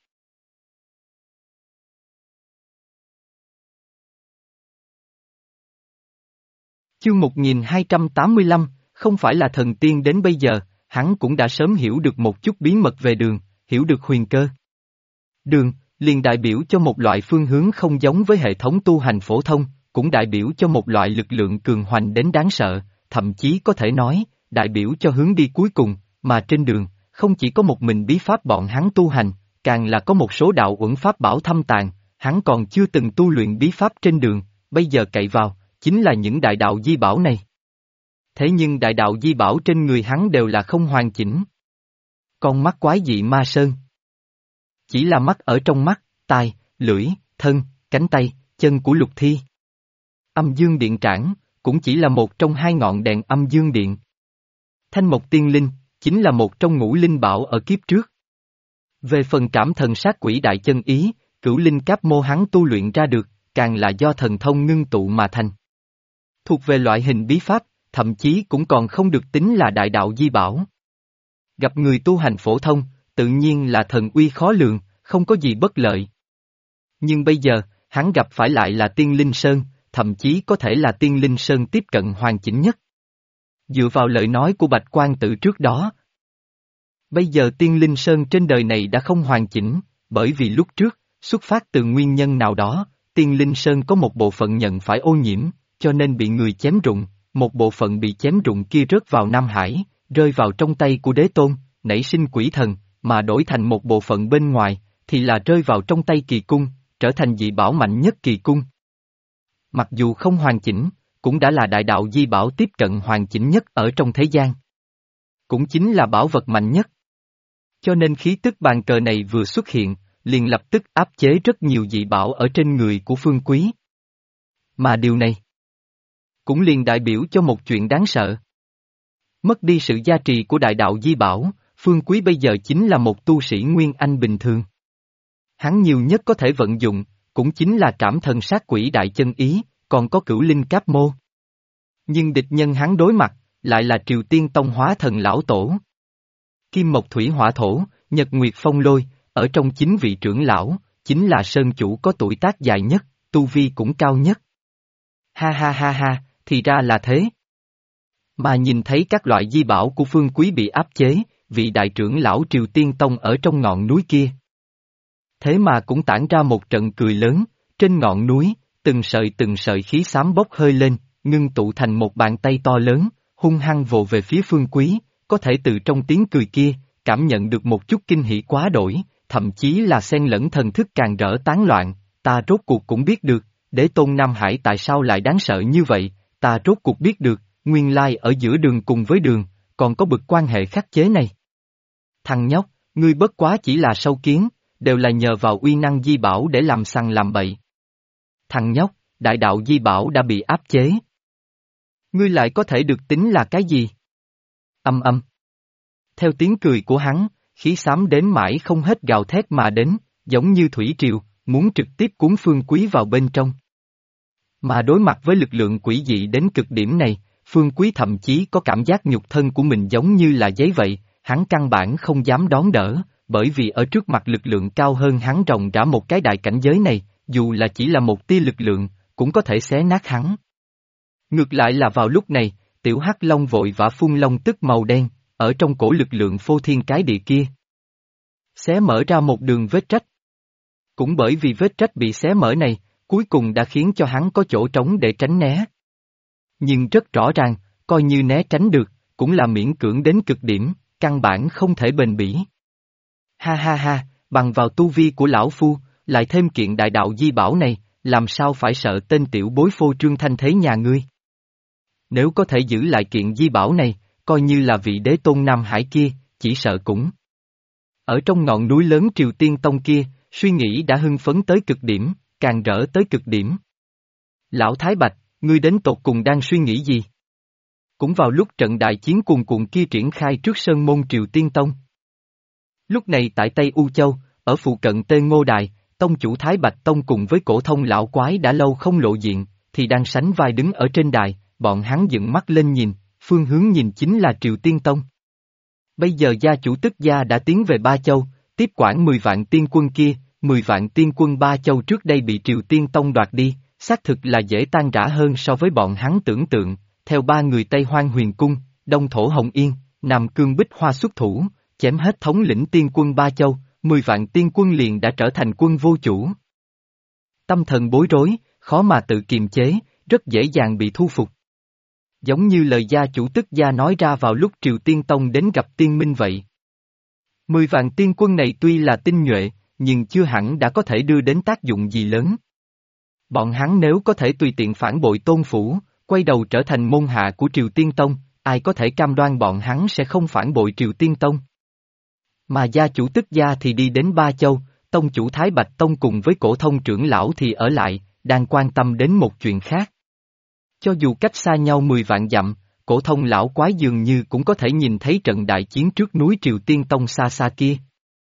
Chương 1285, không phải là thần tiên đến bây giờ, hắn cũng đã sớm hiểu được một chút bí mật về đường, hiểu được huyền cơ. Đường, liền đại biểu cho một loại phương hướng không giống với hệ thống tu hành phổ thông, cũng đại biểu cho một loại lực lượng cường hoành đến đáng sợ, thậm chí có thể nói, đại biểu cho hướng đi cuối cùng, mà trên đường, không chỉ có một mình bí pháp bọn hắn tu hành, càng là có một số đạo uẩn pháp bảo thâm tàng, hắn còn chưa từng tu luyện bí pháp trên đường, bây giờ cậy vào, chính là những đại đạo di bảo này. Thế nhưng đại đạo di bảo trên người hắn đều là không hoàn chỉnh. Con mắt quái dị ma sơn. Chỉ là mắt ở trong mắt, tai, lưỡi, thân, cánh tay, chân của Lục Thi. Âm dương điện trảng, cũng chỉ là một trong hai ngọn đèn âm dương điện. Thanh mộc tiên linh, chính là một trong ngũ linh bảo ở kiếp trước. Về phần trảm thần sát quỷ đại chân ý, cửu linh cáp mô hắn tu luyện ra được, càng là do thần thông ngưng tụ mà thành. Thuộc về loại hình bí pháp, thậm chí cũng còn không được tính là đại đạo di bảo. Gặp người tu hành phổ thông, tự nhiên là thần uy khó lường, không có gì bất lợi. Nhưng bây giờ, hắn gặp phải lại là tiên linh sơn, thậm chí có thể là tiên linh sơn tiếp cận hoàn chỉnh nhất. Dựa vào lời nói của Bạch Quan Tử trước đó. Bây giờ tiên linh sơn trên đời này đã không hoàn chỉnh, bởi vì lúc trước, xuất phát từ nguyên nhân nào đó, tiên linh sơn có một bộ phận nhận phải ô nhiễm, cho nên bị người chém rụng, một bộ phận bị chém rụng kia rớt vào Nam Hải, rơi vào trong tay của đế tôn, nảy sinh quỷ thần, mà đổi thành một bộ phận bên ngoài, thì là rơi vào trong tay kỳ cung, trở thành dị bảo mạnh nhất kỳ cung. Mặc dù không hoàn chỉnh, cũng đã là đại đạo di bảo tiếp cận hoàn chỉnh nhất ở trong thế gian. Cũng chính là bảo vật mạnh nhất. Cho nên khí tức bàn cờ này vừa xuất hiện, liền lập tức áp chế rất nhiều dị bảo ở trên người của Phương Quý. Mà điều này cũng liền đại biểu cho một chuyện đáng sợ. Mất đi sự gia trì của đại đạo di bảo, Phương Quý bây giờ chính là một tu sĩ Nguyên Anh bình thường. Hắn nhiều nhất có thể vận dụng, cũng chính là trảm thần sát quỷ đại chân ý, còn có cửu linh cáp mô. Nhưng địch nhân hắn đối mặt, lại là Triều Tiên Tông hóa thần lão tổ. Kim Mộc Thủy Hỏa Thổ, Nhật Nguyệt Phong Lôi, ở trong 9 vị trưởng lão, chính là sơn chủ có tuổi tác dài nhất, tu vi cũng cao nhất. Ha ha ha ha, thì ra là thế. Mà nhìn thấy các loại di bảo của Phương Quý bị áp chế, vị đại trưởng lão Triều Tiên Tông ở trong ngọn núi kia. Thế mà cũng tản ra một trận cười lớn, trên ngọn núi, từng sợi khí xám bốc hơi lên, ngưng tụ thành một bàn tay to lớn, hung hăng vồ về phía Phương Quý, có thể từ trong tiếng cười kia, cảm nhận được một chút kinh hỉ quá đổi, thậm chí là xen lẫn thần thức càng rỡ tán loạn, ta rốt cuộc cũng biết được, đế tôn Nam Hải tại sao lại đáng sợ như vậy, ta rốt cuộc biết được, nguyên lai ở giữa đường cùng với đường, còn có bực quan hệ khắc chế này. Thằng nhóc, ngươi bất quá chỉ là sâu kiến, đều là nhờ vào uy năng di bảo để làm sằng làm bậy. Thằng nhóc, đại đạo di bảo đã bị áp chế. Ngươi lại có thể được tính là cái gì? Âm âm. Theo tiếng cười của hắn, khí xám đến mãi không hết gào thét mà đến, giống như thủy triều, muốn trực tiếp cuốn Phương Quý vào bên trong. Mà đối mặt với lực lượng quỷ dị đến cực điểm này, Phương Quý thậm chí có cảm giác nhục thân của mình giống như là giấy vậy, hắn căn bản không dám đón đỡ, bởi vì ở trước mặt lực lượng cao hơn hắn ròng rã một cái đại cảnh giới này, dù là chỉ là một tia lực lượng, cũng có thể xé nát hắn. Ngược lại là vào lúc này, tiểu hắc long vội vã phun long tức màu đen, ở trong cổ lực lượng phô thiên cái địa kia. Xé mở ra một đường vết rách. Cũng bởi vì vết rách bị xé mở này, cuối cùng đã khiến cho hắn có chỗ trống để tránh né. Nhưng rất rõ ràng, coi như né tránh được, cũng là miễn cưỡng đến cực điểm, căn bản không thể bền bỉ. Ha ha ha, bằng vào tu vi của lão phu, lại thêm kiện đại đạo di bảo này, làm sao phải sợ tên tiểu bối phô trương thanh thế nhà ngươi. Nếu có thể giữ lại kiện di bảo này, coi như là vị đế tôn Nam Hải kia, chỉ sợ cũng. Ở trong ngọn núi lớn Triều Tiên Tông kia, suy nghĩ đã hưng phấn tới cực điểm, càng rỡ tới cực điểm. Lão Thái Bạch, ngươi đến tột cùng đang suy nghĩ gì? Cũng vào lúc trận đại chiến cuồn cuộn kia triển khai trước sơn môn Triều Tiên Tông. Lúc này tại Tây U Châu, ở phụ cận Tê Ngô Đài, tông chủ Thái Bạch Tông cùng với cổ thông lão quái đã lâu không lộ diện, thì đang sánh vai đứng ở trên đài, bọn hắn dựng mắt lên nhìn, phương hướng nhìn chính là Triều Tiên Tông. Bây giờ gia chủ Tức gia đã tiến về Ba Châu, tiếp quản 10 vạn tiên quân kia, 10 vạn tiên quân Ba Châu trước đây bị Triều Tiên Tông đoạt đi, xác thực là dễ tan rã hơn so với bọn hắn tưởng tượng, theo 3 người Tây Hoang Huyền Cung, Đông Thổ Hồng Yên, Nam Cương Bích Hoa xuất thủ, chém hết thống lĩnh tiên quân Ba Châu, 10 vạn tiên quân liền đã trở thành quân vô chủ. Tâm thần bối rối, khó mà tự kiềm chế, rất dễ dàng bị thu phục. Giống như lời gia chủ Tức gia nói ra vào lúc Triều Tiên Tông đến gặp tiên minh vậy. 10 vạn tiên quân này tuy là tinh nhuệ, nhưng chưa hẳn đã có thể đưa đến tác dụng gì lớn. Bọn hắn nếu có thể tùy tiện phản bội Tôn Phủ, quay đầu trở thành môn hạ của Triều Tiên Tông, ai có thể cam đoan bọn hắn sẽ không phản bội Triều Tiên Tông. Mà gia chủ Tức gia thì đi đến Ba Châu, tông chủ Thái Bạch Tông cùng với cổ thông trưởng lão thì ở lại, đang quan tâm đến một chuyện khác. Cho dù cách xa nhau 10 vạn dặm, cổ thông lão quái dường như cũng có thể nhìn thấy trận đại chiến trước núi Triều Tiên Tông xa xa kia.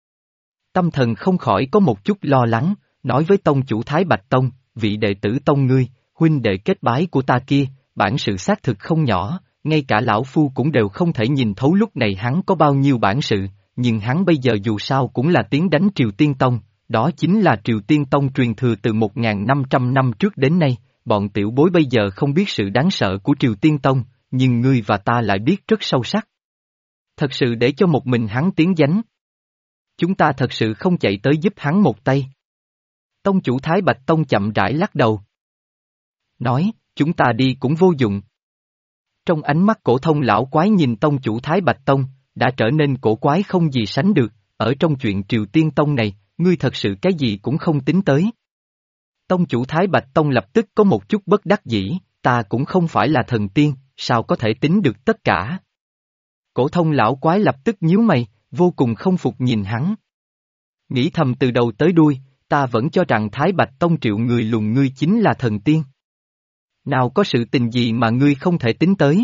Tâm thần không khỏi có một chút lo lắng, nói với tông chủ Thái Bạch Tông, vị đệ tử tông ngươi, huynh đệ kết bái của ta kia, bản sự xác thực không nhỏ, ngay cả lão phu cũng đều không thể nhìn thấu lúc này hắn có bao nhiêu bản sự, nhưng hắn bây giờ dù sao cũng là tiến đánh Triều Tiên Tông, đó chính là Triều Tiên Tông truyền thừa từ 1.500 năm trước đến nay, bọn tiểu bối bây giờ không biết sự đáng sợ của Triều Tiên Tông, nhưng ngươi và ta lại biết rất sâu sắc. Thật sự để cho một mình hắn tiến danh. Chúng ta thật sự không chạy tới giúp hắn một tay. Tông chủ Thái Bạch Tông chậm rãi lắc đầu. Nói, chúng ta đi cũng vô dụng. Trong ánh mắt cổ thông lão quái nhìn tông chủ Thái Bạch Tông, đã trở nên cổ quái không gì sánh được, ở trong chuyện Triều Tiên Tông này, ngươi thật sự cái gì cũng không tính tới. Tông chủ Thái Bạch Tông lập tức có một chút bất đắc dĩ, ta cũng không phải là thần tiên, sao có thể tính được tất cả. Cổ thông lão quái lập tức nhíu mày, vô cùng không phục nhìn hắn. Nghĩ thầm từ đầu tới đuôi, ta vẫn cho rằng Thái Bạch Tông triệu người lùn ngươi chính là thần tiên. Nào có sự tình gì mà ngươi không thể tính tới.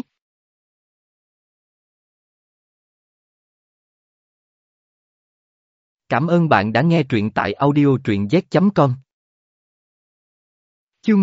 Cảm ơn bạn đã nghe truyện tại audio truyện z.com. Chương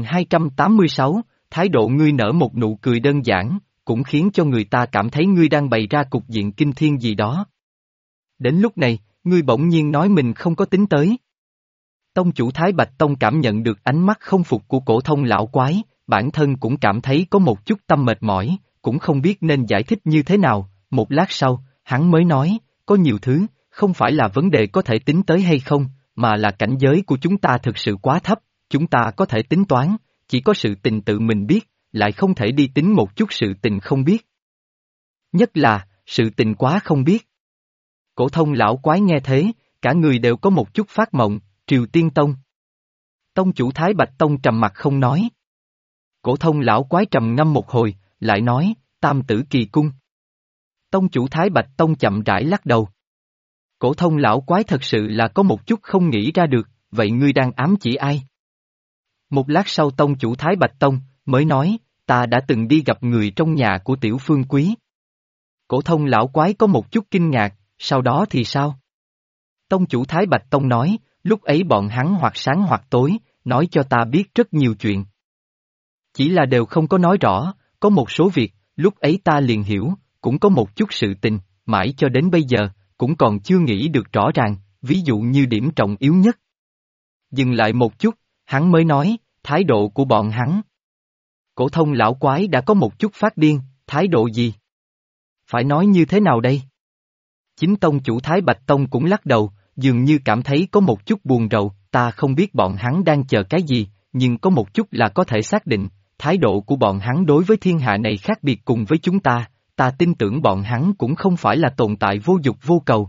1286, thái độ ngươi nở một nụ cười đơn giản, cũng khiến cho người ta cảm thấy ngươi đang bày ra cục diện kinh thiên gì đó. Đến lúc này, ngươi bỗng nhiên nói mình không có tính tới. Tông chủ Thái Bạch Tông cảm nhận được ánh mắt không phục của cổ thông lão quái, bản thân cũng cảm thấy có một chút tâm mệt mỏi, cũng không biết nên giải thích như thế nào, một lát sau, hắn mới nói, có nhiều thứ, không phải là vấn đề có thể tính tới hay không, mà là cảnh giới của chúng ta thực sự quá thấp, chúng ta có thể tính toán, chỉ có sự tình tự mình biết, lại không thể đi tính một chút sự tình không biết. Nhất là, sự tình quá không biết. Cổ thông lão quái nghe thế, cả người đều có một chút phát mộng, Triều Tiên Tông. Tông chủ Thái Bạch Tông trầm mặt không nói. Cổ thông lão quái trầm ngâm một hồi, lại nói, Tam Tử Kỳ Cung. Tông chủ Thái Bạch Tông chậm rãi lắc đầu. Cổ thông lão quái thật sự là có một chút không nghĩ ra được, vậy ngươi đang ám chỉ ai? Một lát sau tông chủ Thái Bạch Tông, mới nói, ta đã từng đi gặp người trong nhà của Tiểu Phương Quý. Cổ thông lão quái có một chút kinh ngạc, sau đó thì sao? Tông chủ Thái Bạch Tông nói, lúc ấy bọn hắn hoặc sáng hoặc tối, nói cho ta biết rất nhiều chuyện. Chỉ là đều không có nói rõ, có một số việc, lúc ấy ta liền hiểu, cũng có một chút sự tình, mãi cho đến bây giờ, cũng còn chưa nghĩ được rõ ràng, ví dụ như điểm trọng yếu nhất. Dừng lại một chút, hắn mới nói, thái độ của bọn hắn. Cổ thông lão quái đã có một chút phát điên, thái độ gì? Phải nói như thế nào đây? Chính tông chủ Thái Bạch Tông cũng lắc đầu, dường như cảm thấy có một chút buồn rầu, ta không biết bọn hắn đang chờ cái gì, nhưng có một chút là có thể xác định, thái độ của bọn hắn đối với thiên hạ này khác biệt cùng với chúng ta tin tưởng bọn hắn cũng không phải là tồn tại vô dục vô cầu.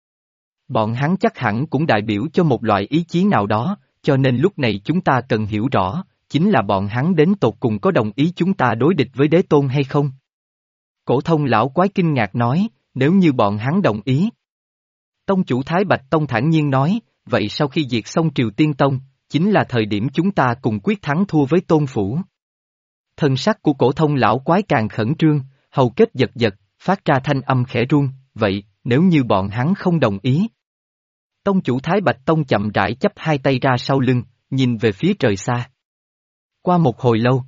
Bọn hắn chắc hẳn cũng đại biểu cho một loại ý chí nào đó, cho nên lúc này chúng ta cần hiểu rõ, chính là bọn hắn đến tột cùng có đồng ý chúng ta đối địch với đế tôn hay không. Cổ thông lão quái kinh ngạc nói, nếu như bọn hắn đồng ý. Tông chủ Thái Bạch Tông thản nhiên nói, vậy sau khi diệt xong Triều Tiên Tông, chính là thời điểm chúng ta cùng quyết thắng thua với Tôn Phủ. Thần sắc của cổ thông lão quái càng khẩn trương, hầu kết giật giật, phát ra thanh âm khẽ run, vậy, nếu như bọn hắn không đồng ý. Tông chủ Thái Bạch Tông chậm rãi chắp hai tay ra sau lưng, nhìn về phía trời xa. Qua một hồi lâu,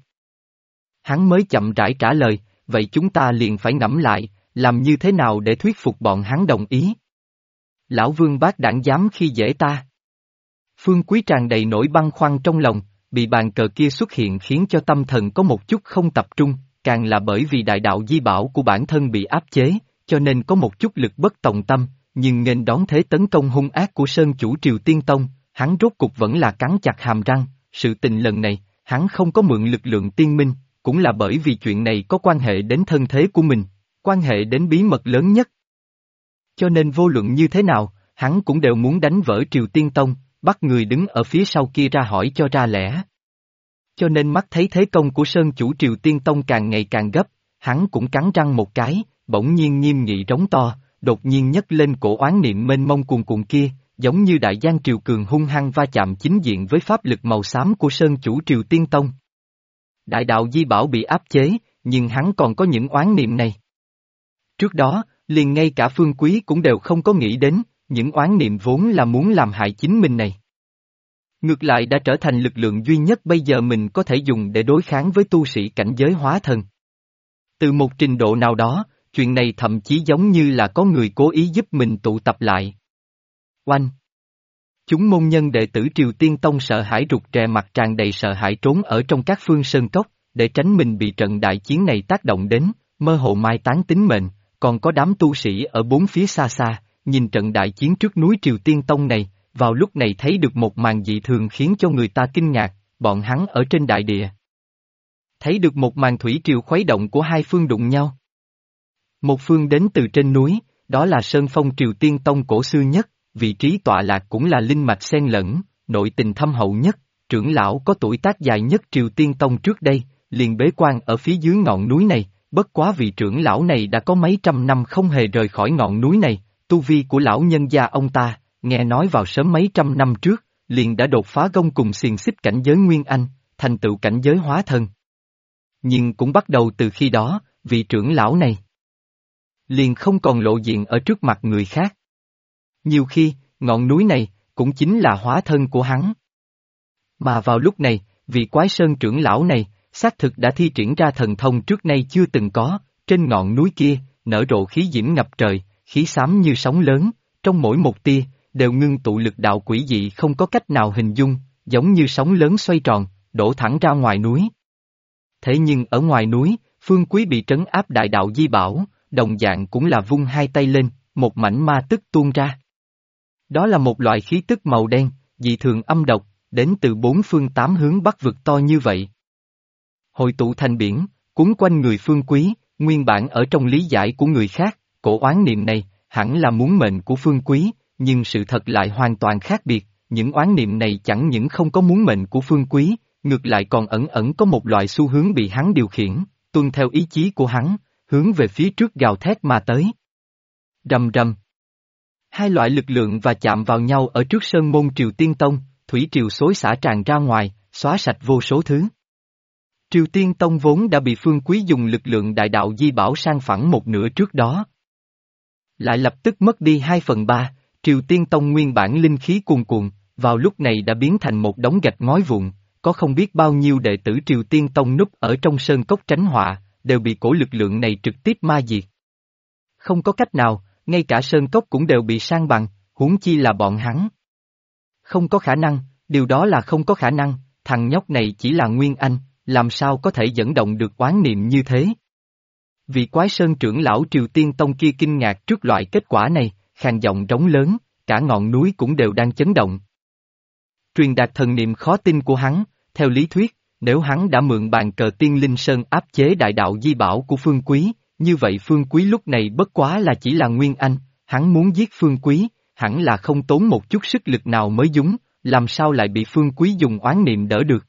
hắn mới chậm rãi trả lời, vậy chúng ta liền phải ngẫm lại, làm như thế nào để thuyết phục bọn hắn đồng ý. Lão Vương Bác Đảng dám khi dễ ta. Phương Quý tràn đầy nỗi băn khoăn trong lòng, bị bàn cờ kia xuất hiện khiến cho tâm thần có một chút không tập trung, càng là bởi vì đại đạo di bảo của bản thân bị áp chế, cho nên có một chút lực bất tòng tâm, nhưng nghênh đón thế tấn công hung ác của Sơn chủ Triều Tiên Tông, hắn rốt cục vẫn là cắn chặt hàm răng, sự tình lần này, hắn không có mượn lực lượng tiên minh, cũng là bởi vì chuyện này có quan hệ đến thân thế của mình, quan hệ đến bí mật lớn nhất. Cho nên vô luận như thế nào, hắn cũng đều muốn đánh vỡ Triều Tiên Tông, bắt người đứng ở phía sau kia ra hỏi cho ra lẽ. Cho nên mắt thấy thế công của Sơn chủ Triều Tiên Tông càng ngày càng gấp, hắn cũng cắn răng một cái, bỗng nhiên nghiêm nghị rống to, đột nhiên nhấc lên cổ oán niệm mênh mông cuồn cuộn kia, giống như đại giang triều cường hung hăng va chạm chính diện với pháp lực màu xám của Sơn chủ Triều Tiên Tông. Đại đạo di bảo bị áp chế, nhưng hắn còn có những oán niệm này. Trước đó, liền ngay cả Phương Quý cũng đều không có nghĩ đến, những oán niệm vốn là muốn làm hại chính mình này. Ngược lại đã trở thành lực lượng duy nhất bây giờ mình có thể dùng để đối kháng với tu sĩ cảnh giới hóa thần. Từ một trình độ nào đó, chuyện này thậm chí giống như là có người cố ý giúp mình tụ tập lại. Oanh! Chúng môn nhân đệ tử Triều Tiên Tông sợ hãi rụt rè, mặt tràn đầy sợ hãi trốn ở trong các phương sơn cốc, để tránh mình bị trận đại chiến này tác động đến, mơ hồ mai táng tính mệnh, còn có đám tu sĩ ở bốn phía xa xa, nhìn trận đại chiến trước núi Triều Tiên Tông này, vào lúc này thấy được một màn dị thường khiến cho người ta kinh ngạc, bọn hắn ở trên đại địa. Thấy được một màn thủy triều khuấy động của hai phương đụng nhau. Một phương đến từ trên núi, đó là Sơn Phong Triều Tiên Tông cổ xưa nhất, vị trí tọa lạc cũng là linh mạch xen lẫn, nội tình thâm hậu nhất, trưởng lão có tuổi tác dài nhất Triều Tiên Tông trước đây, liền bế quan ở phía dưới ngọn núi này, bất quá vị trưởng lão này đã có mấy trăm năm không hề rời khỏi ngọn núi này, tu vi của lão nhân gia ông ta, nghe nói vào sớm mấy trăm năm trước, liền đã đột phá gông cùng xiềng xích cảnh giới Nguyên Anh, thành tựu cảnh giới hóa thân. Nhưng cũng bắt đầu từ khi đó, vị trưởng lão này liền không còn lộ diện ở trước mặt người khác. Nhiều khi, ngọn núi này, cũng chính là hóa thân của hắn. Mà vào lúc này, vị Quái Sơn trưởng lão này, xác thực đã thi triển ra thần thông trước nay chưa từng có, trên ngọn núi kia, nở rộ khí diễm ngập trời, khí xám như sóng lớn, trong mỗi một tia, đều ngưng tụ lực đạo quỷ dị không có cách nào hình dung, giống như sóng lớn xoay tròn, đổ thẳng ra ngoài núi. Thế nhưng ở ngoài núi, Phương Quý bị trấn áp đại đạo di bảo, đồng dạng cũng là vung hai tay lên, một mảnh ma tức tuôn ra. Đó là một loại khí tức màu đen, dị thường âm độc, đến từ bốn phương tám hướng bắc vực to như vậy. Hội tụ thành biển, cuốn quanh người Phương Quý, nguyên bản ở trong lý giải của người khác, cổ oán niệm này, hẳn là muốn mệnh của Phương Quý, nhưng sự thật lại hoàn toàn khác biệt, những oán niệm này chẳng những không có muốn mệnh của Phương Quý, ngược lại còn ẩn ẩn có một loại xu hướng bị hắn điều khiển, tuân theo ý chí của hắn, hướng về phía trước gào thét mà tới. Rầm rầm. Hai loại lực lượng và chạm vào nhau ở trước sơn môn Triều Tiên Tông, thủy triều xối xả tràn ra ngoài, xóa sạch vô số thứ. Triều Tiên Tông vốn đã bị Phương Quý dùng lực lượng đại đạo di bảo sang phẳng một nửa trước đó. Lại lập tức mất đi 2/3, Triều Tiên Tông nguyên bản linh khí cuồn cuộn, vào lúc này đã biến thành một đống gạch ngói vụn, có không biết bao nhiêu đệ tử Triều Tiên Tông núp ở trong sơn cốc tránh họa, đều bị cổ lực lượng này trực tiếp ma diệt. Không có cách nào, ngay cả sơn cốc cũng đều bị san bằng, huống chi là bọn hắn. Không có khả năng, điều đó là không có khả năng, thằng nhóc này chỉ là Nguyên Anh, làm sao có thể dẫn động được oán niệm như thế. Vị Quái Sơn trưởng lão Triều Tiên Tông kia kinh ngạc trước loại kết quả này, khàn giọng rống lớn, cả ngọn núi cũng đều đang chấn động. Truyền đạt thần niệm khó tin của hắn, theo lý thuyết, nếu hắn đã mượn bàn cờ Tiên Linh Sơn áp chế đại đạo di bảo của Phương Quý, như vậy Phương Quý lúc này bất quá là chỉ là Nguyên Anh, hắn muốn giết Phương Quý, hẳn là không tốn một chút sức lực nào mới dúng, làm sao lại bị Phương Quý dùng oán niệm đỡ được.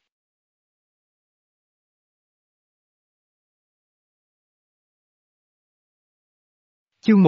Chương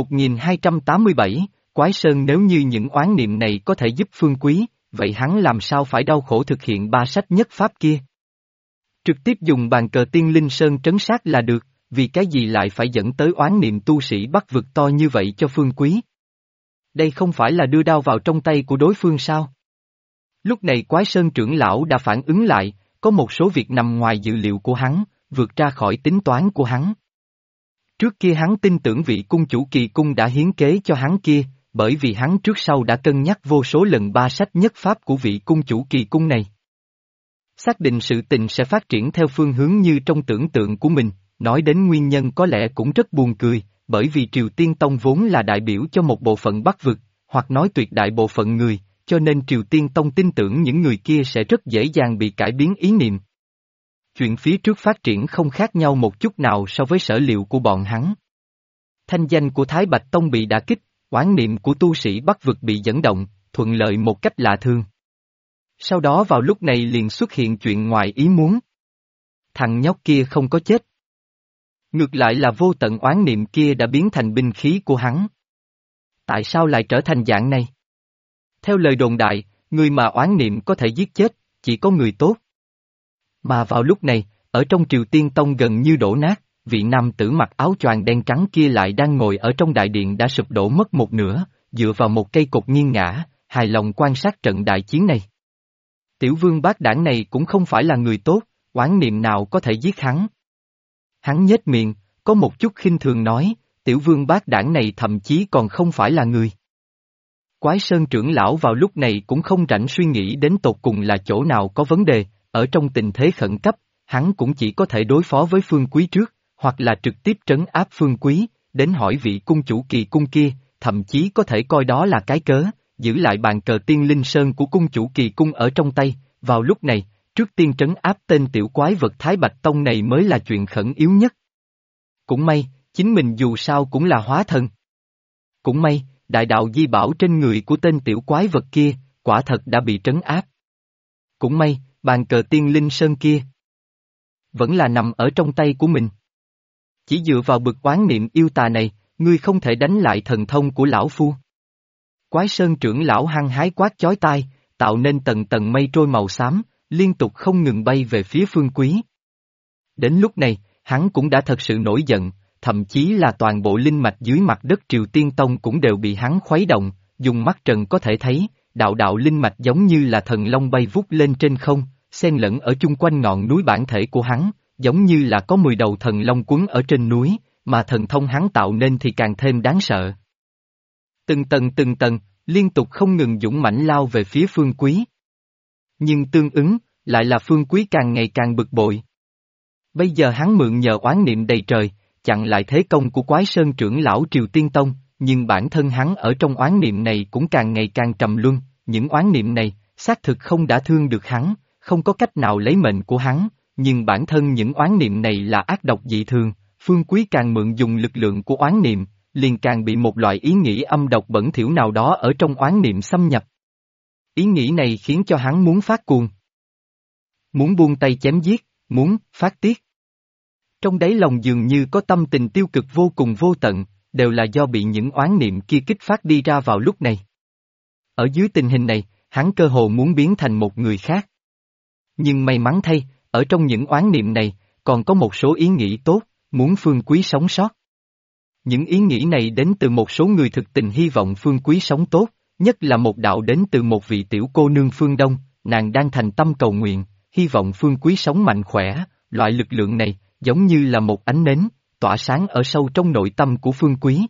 1287, Quái Sơn nếu như những oán niệm này có thể giúp Phương Quý, vậy hắn làm sao phải đau khổ thực hiện ba sách nhất pháp kia? Trực tiếp dùng bàn cờ Tiên Linh Sơn trấn sát là được, vì cái gì lại phải dẫn tới oán niệm tu sĩ bắc vực to như vậy cho Phương Quý? Đây không phải là đưa đao vào trong tay của đối phương sao? Lúc này Quái Sơn trưởng lão đã phản ứng lại, có một số việc nằm ngoài dự liệu của hắn, vượt ra khỏi tính toán của hắn. Trước kia hắn tin tưởng vị cung chủ kỳ cung đã hiến kế cho hắn kia, bởi vì hắn trước sau đã cân nhắc vô số lần ba sách nhất pháp của vị cung chủ kỳ cung này. Xác định sự tình sẽ phát triển theo phương hướng như trong tưởng tượng của mình, nói đến nguyên nhân có lẽ cũng rất buồn cười, bởi vì Triều Tiên Tông vốn là đại biểu cho một bộ phận Bắc vực, hoặc nói tuyệt đại bộ phận người, cho nên Triều Tiên Tông tin tưởng những người kia sẽ rất dễ dàng bị cải biến ý niệm. Chuyện phía trước phát triển không khác nhau một chút nào so với sở liệu của bọn hắn. Thanh danh của Thái Bạch Tông bị đả kích, oán niệm của tu sĩ Bắc vực bị dẫn động, thuận lợi một cách lạ thường. Sau đó vào lúc này liền xuất hiện chuyện ngoài ý muốn. Thằng nhóc kia không có chết. Ngược lại là vô tận oán niệm kia đã biến thành binh khí của hắn. Tại sao lại trở thành dạng này? Theo lời đồn đại, người mà oán niệm có thể giết chết, chỉ có người tốt. Mà vào lúc này, ở trong Triều Tiên Tông gần như đổ nát, vị nam tử mặc áo choàng đen trắng kia lại đang ngồi ở trong đại điện đã sụp đổ mất một nửa, dựa vào một cây cột nghiêng ngã, hài lòng quan sát trận đại chiến này. Tiểu vương bát đảng này cũng không phải là người tốt, oán niệm nào có thể giết hắn. Hắn nhếch miệng, có một chút khinh thường nói, tiểu vương bát đảng này thậm chí còn không phải là người. Quái Sơn trưởng lão vào lúc này cũng không rảnh suy nghĩ đến tột cùng là chỗ nào có vấn đề, ở trong tình thế khẩn cấp, hắn cũng chỉ có thể đối phó với Phương Quý trước, hoặc là trực tiếp trấn áp Phương Quý, đến hỏi vị cung chủ kỳ cung kia, thậm chí có thể coi đó là cái cớ, giữ lại bàn cờ Tiên Linh Sơn của cung chủ kỳ cung ở trong tay, vào lúc này, trước tiên trấn áp tên tiểu quái vật Thái Bạch Tông này mới là chuyện khẩn yếu nhất. Cũng may, chính mình dù sao cũng là hóa thần. Cũng may, đại đạo di bảo trên người của tên tiểu quái vật kia, quả thật đã bị trấn áp. Cũng may, bàn cờ tiên linh sơn kia vẫn là nằm ở trong tay của mình. Chỉ dựa vào bực oán niệm yêu tà này, ngươi không thể đánh lại thần thông của lão phu. Quái sơn trưởng lão hăng hái quát chói tai, tạo nên tầng tầng mây trôi màu xám, liên tục không ngừng bay về phía Phương Quý. Đến lúc này, hắn cũng đã thật sự nổi giận, thậm chí là toàn bộ linh mạch dưới mặt đất Triều Tiên Tông cũng đều bị hắn khuấy động, dùng mắt trần có thể thấy, đạo đạo linh mạch giống như là thần long bay vút lên trên không, xen lẫn ở chung quanh ngọn núi bản thể của hắn, giống như là có 10 đầu thần long quấn ở trên núi, mà thần thông hắn tạo nên thì càng thêm đáng sợ. Từng tầng, liên tục không ngừng dũng mãnh lao về phía Phương Quý. Nhưng tương ứng, lại là Phương Quý càng ngày càng bực bội. Bây giờ hắn mượn nhờ oán niệm đầy trời, chặn lại thế công của Quái Sơn trưởng lão Triều Tiên Tông, nhưng bản thân hắn ở trong oán niệm này cũng càng ngày càng trầm luân, những oán niệm này, xác thực không đã thương được hắn, không có cách nào lấy mệnh của hắn, nhưng bản thân những oán niệm này là ác độc dị thường, Phương Quý càng mượn dùng lực lượng của oán niệm, liền càng bị một loại ý nghĩ âm độc bẩn thỉu nào đó ở trong oán niệm xâm nhập. Ý nghĩ này khiến cho hắn muốn phát cuồng. Muốn buông tay chém giết, muốn phát tiết. Trong đáy lòng dường như có tâm tình tiêu cực vô cùng vô tận, đều là do bị những oán niệm kia kích phát đi ra vào lúc này. Ở dưới tình hình này, hắn cơ hồ muốn biến thành một người khác. Nhưng may mắn thay, ở trong những oán niệm này, còn có một số ý nghĩ tốt, muốn Phương Quý sống sót. Những ý nghĩ này đến từ một số người thực tình hy vọng Phương Quý sống tốt, nhất là một đạo đến từ một vị tiểu cô nương phương Đông, nàng đang thành tâm cầu nguyện, hy vọng Phương Quý sống mạnh khỏe, loại lực lượng này, giống như là một ánh nến, tỏa sáng ở sâu trong nội tâm của Phương Quý.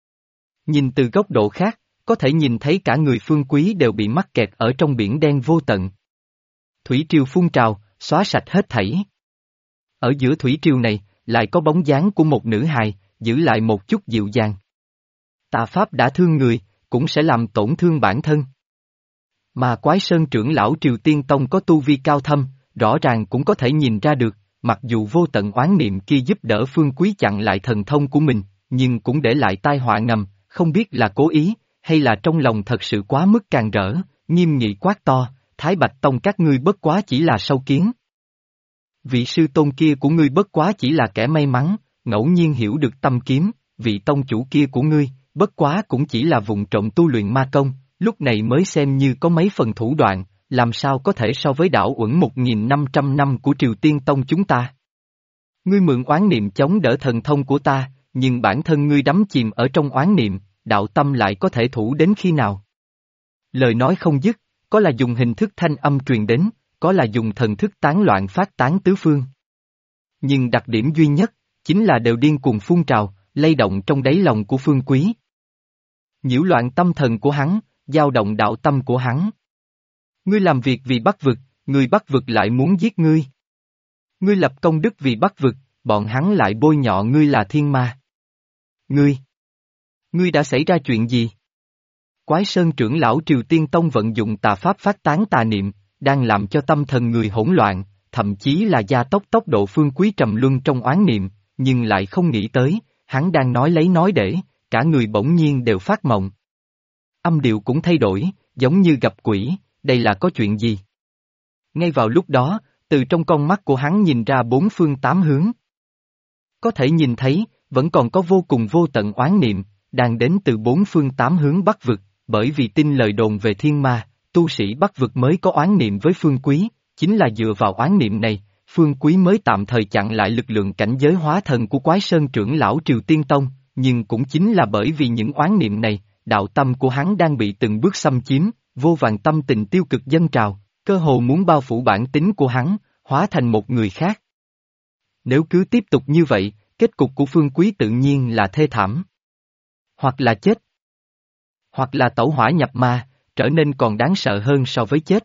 Nhìn từ góc độ khác, có thể nhìn thấy cả người Phương Quý đều bị mắc kẹt ở trong biển đen vô tận. Thủy triều phun trào, xóa sạch hết thảy. Ở giữa thủy triều này, lại có bóng dáng của một nữ hài, giữ lại một chút dịu dàng. Tà pháp đã thương người, cũng sẽ làm tổn thương bản thân. Mà Quái Sơn trưởng lão Triều Tiên Tông có tu vi cao thâm, rõ ràng cũng có thể nhìn ra được, mặc dù vô tận oán niệm kia giúp đỡ Phương Quý chặn lại thần thông của mình, nhưng cũng để lại tai họa ngầm, không biết là cố ý, hay là trong lòng thật sự quá mức càn rỡ, nghiêm nghị quát to, Thái Bạch Tông các ngươi bất quá chỉ là sâu kiến. Vị sư tôn kia của ngươi bất quá chỉ là kẻ may mắn, ngẫu nhiên hiểu được tâm kiếm, vị tông chủ kia của ngươi, bất quá cũng chỉ là vụng trộm tu luyện ma công, lúc này mới xem như có mấy phần thủ đoạn, làm sao có thể so với đảo uẩn 1.500 năm của Triều Tiên Tông chúng ta. Ngươi mượn oán niệm chống đỡ thần thông của ta, nhưng bản thân ngươi đắm chìm ở trong oán niệm, đạo tâm lại có thể thủ đến khi nào? Lời nói không dứt, có là dùng hình thức thanh âm truyền đến, có là dùng thần thức tán loạn phát tán tứ phương. Nhưng đặc điểm duy nhất, chính là đều điên cuồng phun trào, lay động trong đáy lòng của Phương Quý. Nhiễu loạn tâm thần của hắn, dao động đạo tâm của hắn. Ngươi làm việc vì Bắc vực, người Bắc vực lại muốn giết ngươi. Ngươi lập công đức vì Bắc vực, bọn hắn lại bôi nhọ ngươi là thiên ma. Ngươi đã xảy ra chuyện gì? Quái Sơn trưởng lão Triều Tiên Tông vận dụng tà pháp phát tán tà niệm, đang làm cho tâm thần người hỗn loạn, thậm chí là gia tốc tốc độ Phương Quý trầm luân trong oán niệm, nhưng lại không nghĩ tới, hắn đang nói lấy nói để, cả người bỗng nhiên đều phát mộng. Âm điệu cũng thay đổi, giống như gặp quỷ, đây là có chuyện gì? Ngay vào lúc đó, từ trong con mắt của hắn nhìn ra bốn phương tám hướng. Có thể nhìn thấy, vẫn còn có vô cùng vô tận oán niệm, đang đến từ bốn phương tám hướng Bắc vực, bởi vì tin lời đồn về thiên ma, tu sĩ Bắc vực mới có oán niệm với Phương Quý, chính là dựa vào oán niệm này, Phương Quý mới tạm thời chặn lại lực lượng cảnh giới hóa thần của Quái Sơn trưởng lão Triều Tiên Tông, nhưng cũng chính là bởi vì những oán niệm này, đạo tâm của hắn đang bị từng bước xâm chiếm, vô vàn tâm tình tiêu cực dâng trào, cơ hồ muốn bao phủ bản tính của hắn, hóa thành một người khác. Nếu cứ tiếp tục như vậy, kết cục của Phương Quý tự nhiên là thê thảm. Hoặc là chết. Hoặc là tẩu hỏa nhập ma, trở nên còn đáng sợ hơn so với chết.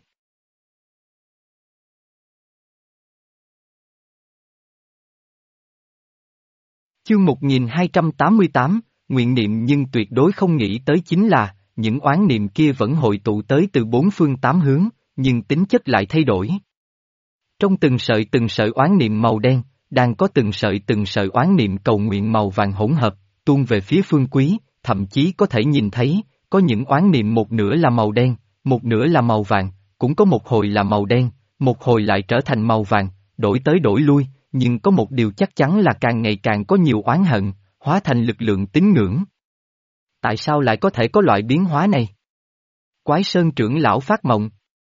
Chương 1288, nguyện niệm nhưng tuyệt đối không nghĩ tới chính là, những oán niệm kia vẫn hội tụ tới từ bốn phương tám hướng, nhưng tính chất lại thay đổi. Trong từng sợi oán niệm màu đen, đang có từng sợi oán niệm cầu nguyện màu vàng hỗn hợp, tuôn về phía Phương Quý, thậm chí có thể nhìn thấy, có những oán niệm một nửa là màu đen, một nửa là màu vàng, cũng có một hồi là màu đen, một hồi lại trở thành màu vàng, đổi tới đổi lui, nhưng có một điều chắc chắn là càng ngày càng có nhiều oán hận, hóa thành lực lượng tín ngưỡng. Tại sao lại có thể có loại biến hóa này? Quái Sơn trưởng lão phát mộng.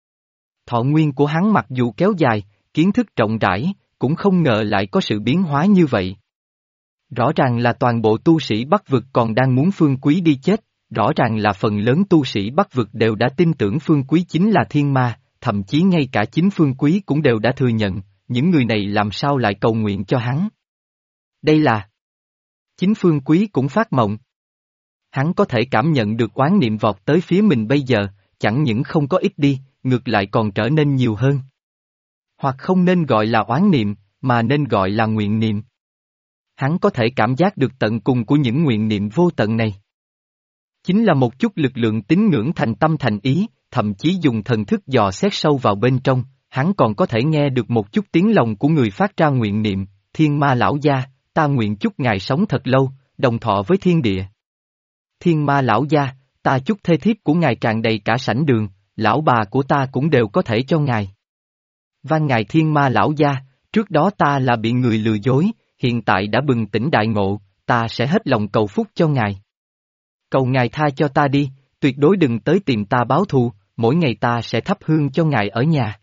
Thọ nguyên của hắn mặc dù kéo dài, kiến thức rộng rãi, cũng không ngờ lại có sự biến hóa như vậy. Rõ ràng là toàn bộ tu sĩ Bắc vực còn đang muốn Phương Quý đi chết, rõ ràng là phần lớn tu sĩ Bắc vực đều đã tin tưởng Phương Quý chính là thiên ma, thậm chí ngay cả chính Phương Quý cũng đều đã thừa nhận, những người này làm sao lại cầu nguyện cho hắn. Đây là... Chính Phương Quý cũng phát mộng. Hắn có thể cảm nhận được oán niệm vọt tới phía mình bây giờ, chẳng những không có ít đi, ngược lại còn trở nên nhiều hơn. Hoặc không nên gọi là oán niệm, mà nên gọi là nguyện niệm. Hắn có thể cảm giác được tận cùng của những nguyện niệm vô tận này. Chính là một chút lực lượng tín ngưỡng thành tâm thành ý, thậm chí dùng thần thức dò xét sâu vào bên trong, hắn còn có thể nghe được một chút tiếng lòng của người phát ra nguyện niệm, thiên ma lão gia, ta nguyện chúc ngài sống thật lâu, đồng thọ với thiên địa. Thiên ma lão gia, ta chúc thê thiếp của ngài tràn đầy cả sảnh đường, lão bà của ta cũng đều có thể cho ngài. Van ngài thiên ma lão gia, trước đó ta là bị người lừa dối, hiện tại đã bừng tỉnh đại ngộ, ta sẽ hết lòng cầu phúc cho ngài. Cầu ngài tha cho ta đi, tuyệt đối đừng tới tìm ta báo thù, mỗi ngày ta sẽ thắp hương cho ngài ở nhà.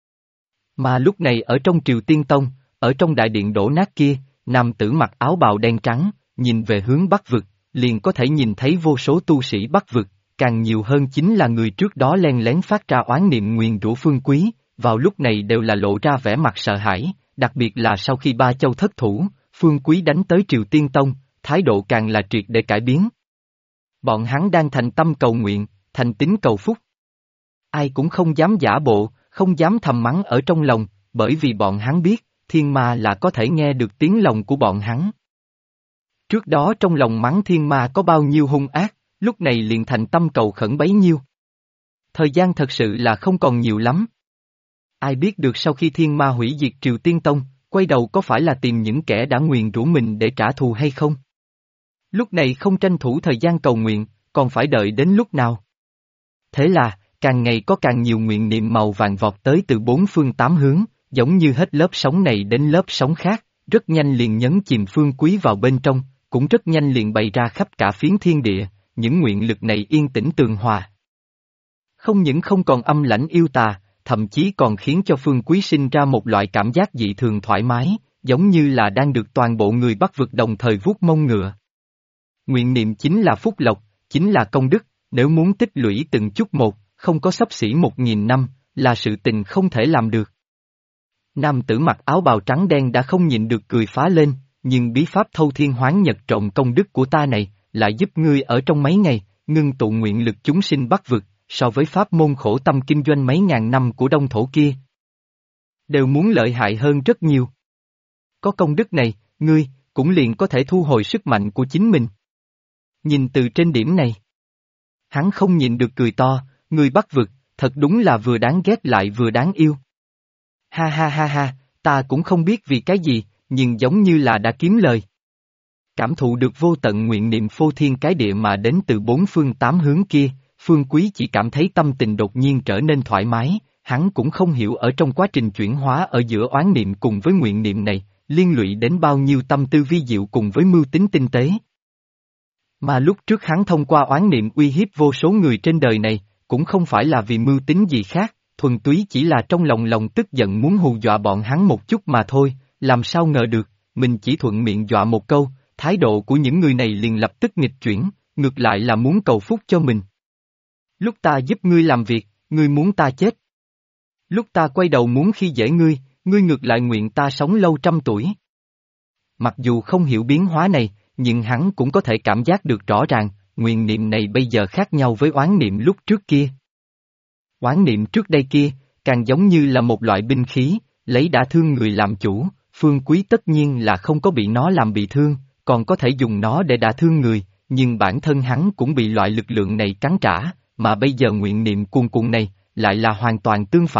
Mà lúc này ở trong Triều Tiên Tông, ở trong đại điện đổ nát kia, nam tử mặc áo bào đen trắng, nhìn về hướng Bắc vực, liền có thể nhìn thấy vô số tu sĩ Bắc vực, càng nhiều hơn chính là người trước đó len lén phát ra oán niệm nguyền rủa Phương Quý, vào lúc này đều là lộ ra vẻ mặt sợ hãi, đặc biệt là sau khi Ba Châu thất thủ, Phương Quý đánh tới Triều Tiên Tông, thái độ càng là triệt để cải biến. Bọn hắn đang thành tâm cầu nguyện, thành tín cầu phúc. Ai cũng không dám giả bộ, không dám thầm mắng ở trong lòng, bởi vì bọn hắn biết, thiên ma là có thể nghe được tiếng lòng của bọn hắn. Trước đó trong lòng mắng thiên ma có bao nhiêu hung ác, lúc này liền thành tâm cầu khẩn bấy nhiêu. Thời gian thật sự là không còn nhiều lắm. Ai biết được sau khi thiên ma hủy diệt Triều Tiên Tông, quay đầu có phải là tìm những kẻ đã nguyền rủa mình để trả thù hay không? Lúc này không tranh thủ thời gian cầu nguyện, còn phải đợi đến lúc nào? Thế là, càng ngày có càng nhiều nguyện niệm màu vàng vọt tới từ bốn phương tám hướng, giống như hết lớp sóng này đến lớp sóng khác, rất nhanh liền nhấn chìm Phương Quý vào bên trong, cũng rất nhanh liền bày ra khắp cả phiến thiên địa, những nguyện lực này yên tĩnh tường hòa. Không những không còn âm lãnh yêu tà, thậm chí còn khiến cho Phương Quý sinh ra một loại cảm giác dị thường thoải mái, giống như là đang được toàn bộ người Bắc vực đồng thời vuốt mông ngựa. Nguyện niệm chính là phúc lộc, chính là công đức, nếu muốn tích lũy từng chút một, không có xấp xỉ 1000 năm, là sự tình không thể làm được. Nam tử mặc áo bào trắng đen đã không nhịn được cười phá lên, nhưng bí pháp thâu thiên hoán nhật trộn công đức của ta này, lại giúp ngươi ở trong mấy ngày, ngưng tụ nguyện lực chúng sinh Bắc vực, so với pháp môn khổ tâm kinh doanh mấy ngàn năm của đông thổ kia. Đều muốn lợi hại hơn rất nhiều. Có công đức này, ngươi, cũng liền có thể thu hồi sức mạnh của chính mình. Nhìn từ trên điểm này. Hắn không nhịn được cười to, người Bắc vực, thật đúng là vừa đáng ghét lại vừa đáng yêu. Ha ha ha ha, ta cũng không biết vì cái gì, nhưng giống như là đã kiếm lời. Cảm thụ được vô tận nguyện niệm phô thiên cái địa mà đến từ bốn phương tám hướng kia, Phương Quý chỉ cảm thấy tâm tình đột nhiên trở nên thoải mái, hắn cũng không hiểu ở trong quá trình chuyển hóa ở giữa oán niệm cùng với nguyện niệm này, liên lụy đến bao nhiêu tâm tư vi diệu cùng với mưu tính tinh tế. Mà lúc trước hắn thông qua oán niệm uy hiếp vô số người trên đời này, cũng không phải là vì mưu tính gì khác, thuần túy chỉ là trong lòng tức giận muốn hù dọa bọn hắn một chút mà thôi, làm sao ngờ được, mình chỉ thuận miệng dọa một câu, thái độ của những người này liền lập tức nghịch chuyển, ngược lại là muốn cầu phúc cho mình. Lúc ta giúp ngươi làm việc, ngươi muốn ta chết. Lúc ta quay đầu muốn khi dễ ngươi, ngươi ngược lại nguyện ta sống lâu trăm tuổi. Mặc dù không hiểu biến hóa này, nhưng hắn cũng có thể cảm giác được rõ ràng, nguyện niệm này bây giờ khác nhau với oán niệm lúc trước kia. Oán niệm trước đây kia, càng giống như là một loại binh khí, lấy đả thương người làm chủ, Phương Quý tất nhiên là không có bị nó làm bị thương, còn có thể dùng nó để đả thương người, nhưng bản thân hắn cũng bị loại lực lượng này cắn trả, mà bây giờ nguyện niệm cuồn cuộn này, lại là hoàn toàn tương phản,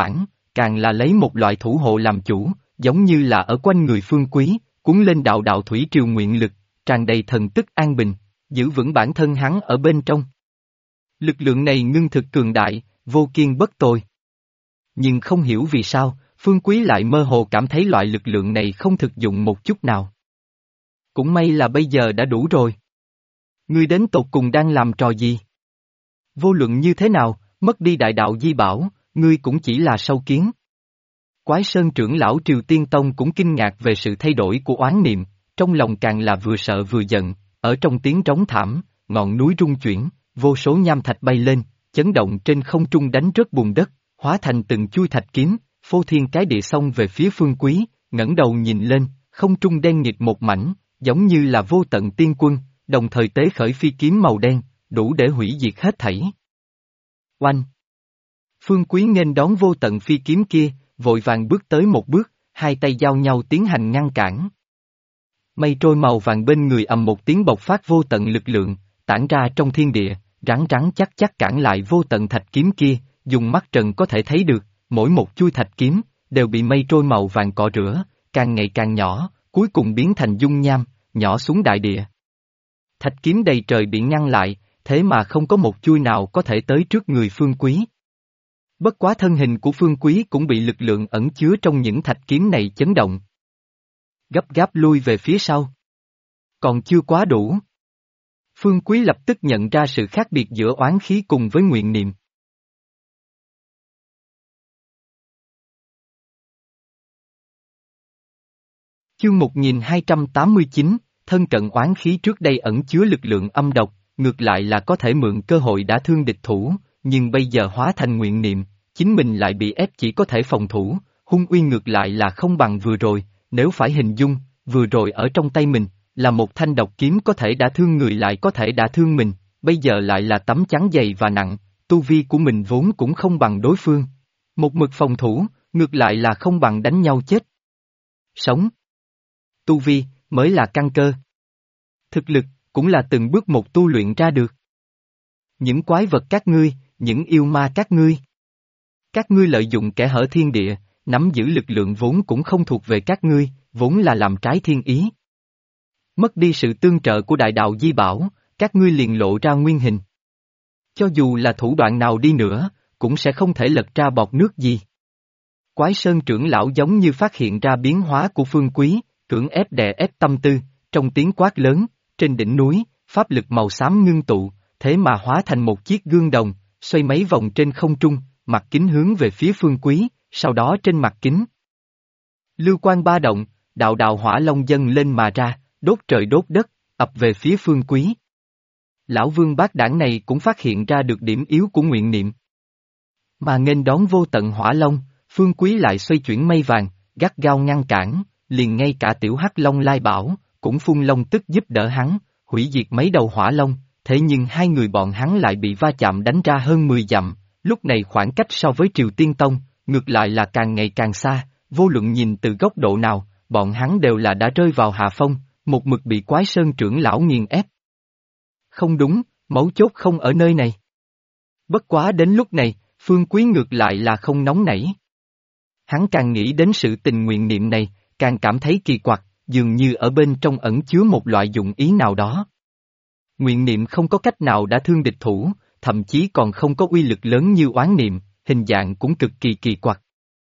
càng là lấy một loại thủ hộ làm chủ, giống như là ở quanh người Phương Quý, cuốn lên đạo đạo thủy triều nguyện lực, tràn đầy thần tức an bình, giữ vững bản thân hắn ở bên trong. Lực lượng này ngưng thực cường đại, vô kiên bất tồi. Nhưng không hiểu vì sao, Phương Quý lại mơ hồ cảm thấy loại lực lượng này không thực dụng một chút nào. Cũng may là bây giờ đã đủ rồi. Ngươi đến tột cùng đang làm trò gì? Vô luận như thế nào, mất đi đại đạo di bảo, ngươi cũng chỉ là sâu kiến. Quái Sơn trưởng lão Triều Tiên Tông cũng kinh ngạc về sự thay đổi của oán niệm, trong lòng càng là vừa sợ vừa giận, ở trong tiếng trống thảm, ngọn núi rung chuyển, vô số nham thạch bay lên, chấn động trên không trung đánh rớt bùn đất, hóa thành từng chuôi thạch kiếm, phô thiên cái địa xông về phía Phương Quý, ngẩng đầu nhìn lên, không trung đen nghịt một mảnh, giống như là vô tận tiên quân, đồng thời tế khởi phi kiếm màu đen, đủ để hủy diệt hết thảy. Oanh! Phương Quý nghênh đón vô tận phi kiếm kia, vội vàng bước tới một bước, hai tay giao nhau tiến hành ngăn cản. Mây trôi màu vàng bên người ầm một tiếng bộc phát vô tận lực lượng, tản ra trong thiên địa, rắn rắn chắc chắc cản lại vô tận thạch kiếm kia, dùng mắt trần có thể thấy được, mỗi một chuôi thạch kiếm, đều bị mây trôi màu vàng cọ rửa, càng ngày càng nhỏ, cuối cùng biến thành dung nham, nhỏ xuống đại địa. Thạch kiếm đầy trời bị ngăn lại, thế mà không có một chuôi nào có thể tới trước người Phương Quý. Bất quá thân hình của Phương Quý cũng bị lực lượng ẩn chứa trong những thạch kiếm này chấn động. Gấp gáp lui về phía sau. Còn chưa quá đủ. Phương Quý lập tức nhận ra sự khác biệt giữa oán khí cùng với nguyện niệm. Chương 1289, thân cận oán khí trước đây ẩn chứa lực lượng âm độc, ngược lại là có thể mượn cơ hội đả thương địch thủ, nhưng bây giờ hóa thành nguyện niệm, chính mình lại bị ép chỉ có thể phòng thủ, hung uy ngược lại là không bằng vừa rồi, nếu phải hình dung, vừa rồi ở trong tay mình, là một thanh độc kiếm có thể đả thương người lại có thể đả thương mình, bây giờ lại là tấm chắn dày và nặng, tu vi của mình vốn cũng không bằng đối phương. Một mực phòng thủ, ngược lại là không bằng đánh nhau chết. Sống. Tu vi, mới là căn cơ. Thực lực, cũng là từng bước một tu luyện ra được. Những quái vật các ngươi, những yêu ma các ngươi. Các ngươi lợi dụng kẻ hở thiên địa, nắm giữ lực lượng vốn cũng không thuộc về các ngươi, vốn là làm trái thiên ý. Mất đi sự tương trợ của đại đạo di bảo, các ngươi liền lộ ra nguyên hình. Cho dù là thủ đoạn nào đi nữa, cũng sẽ không thể lật ra bọt nước gì. Quái Sơn trưởng lão giống như phát hiện ra biến hóa của Phương Quý, cưỡng ép đè ép tâm tư, trong tiếng quát lớn, trên đỉnh núi, pháp lực màu xám ngưng tụ, thế mà hóa thành một chiếc gương đồng, xoay mấy vòng trên không trung, mặt kính hướng về phía Phương Quý, sau đó trên mặt kính. Lưu quang ba động, đạo đạo hỏa long dâng lên mà ra, đốt trời đốt đất, ập về phía Phương Quý. Lão Vương bát đảng này cũng phát hiện ra được điểm yếu của nguyện niệm. Mà nghênh đón vô tận hỏa long, Phương Quý lại xoay chuyển mây vàng, gắt gao ngăn cản, liền ngay cả tiểu hắc long lai bảo, cũng phun long tức giúp đỡ hắn, hủy diệt mấy đầu hỏa long, thế nhưng hai người bọn hắn lại bị va chạm đánh ra hơn 10 dặm, lúc này khoảng cách so với Triều Tiên Tông, ngược lại là càng ngày càng xa, vô luận nhìn từ góc độ nào, bọn hắn đều là đã rơi vào hạ phong, một mực bị Quái Sơn trưởng lão nghiền ép. Không đúng, mấu chốt không ở nơi này. Bất quá đến lúc này, Phương Quý ngược lại là không nóng nảy. Hắn càng nghĩ đến sự tình nguyện niệm này, càng cảm thấy kỳ quặc, dường như ở bên trong ẩn chứa một loại dụng ý nào đó. Nguyện niệm không có cách nào đã thương địch thủ, thậm chí còn không có uy lực lớn như oán niệm, hình dạng cũng cực kỳ kỳ quặc.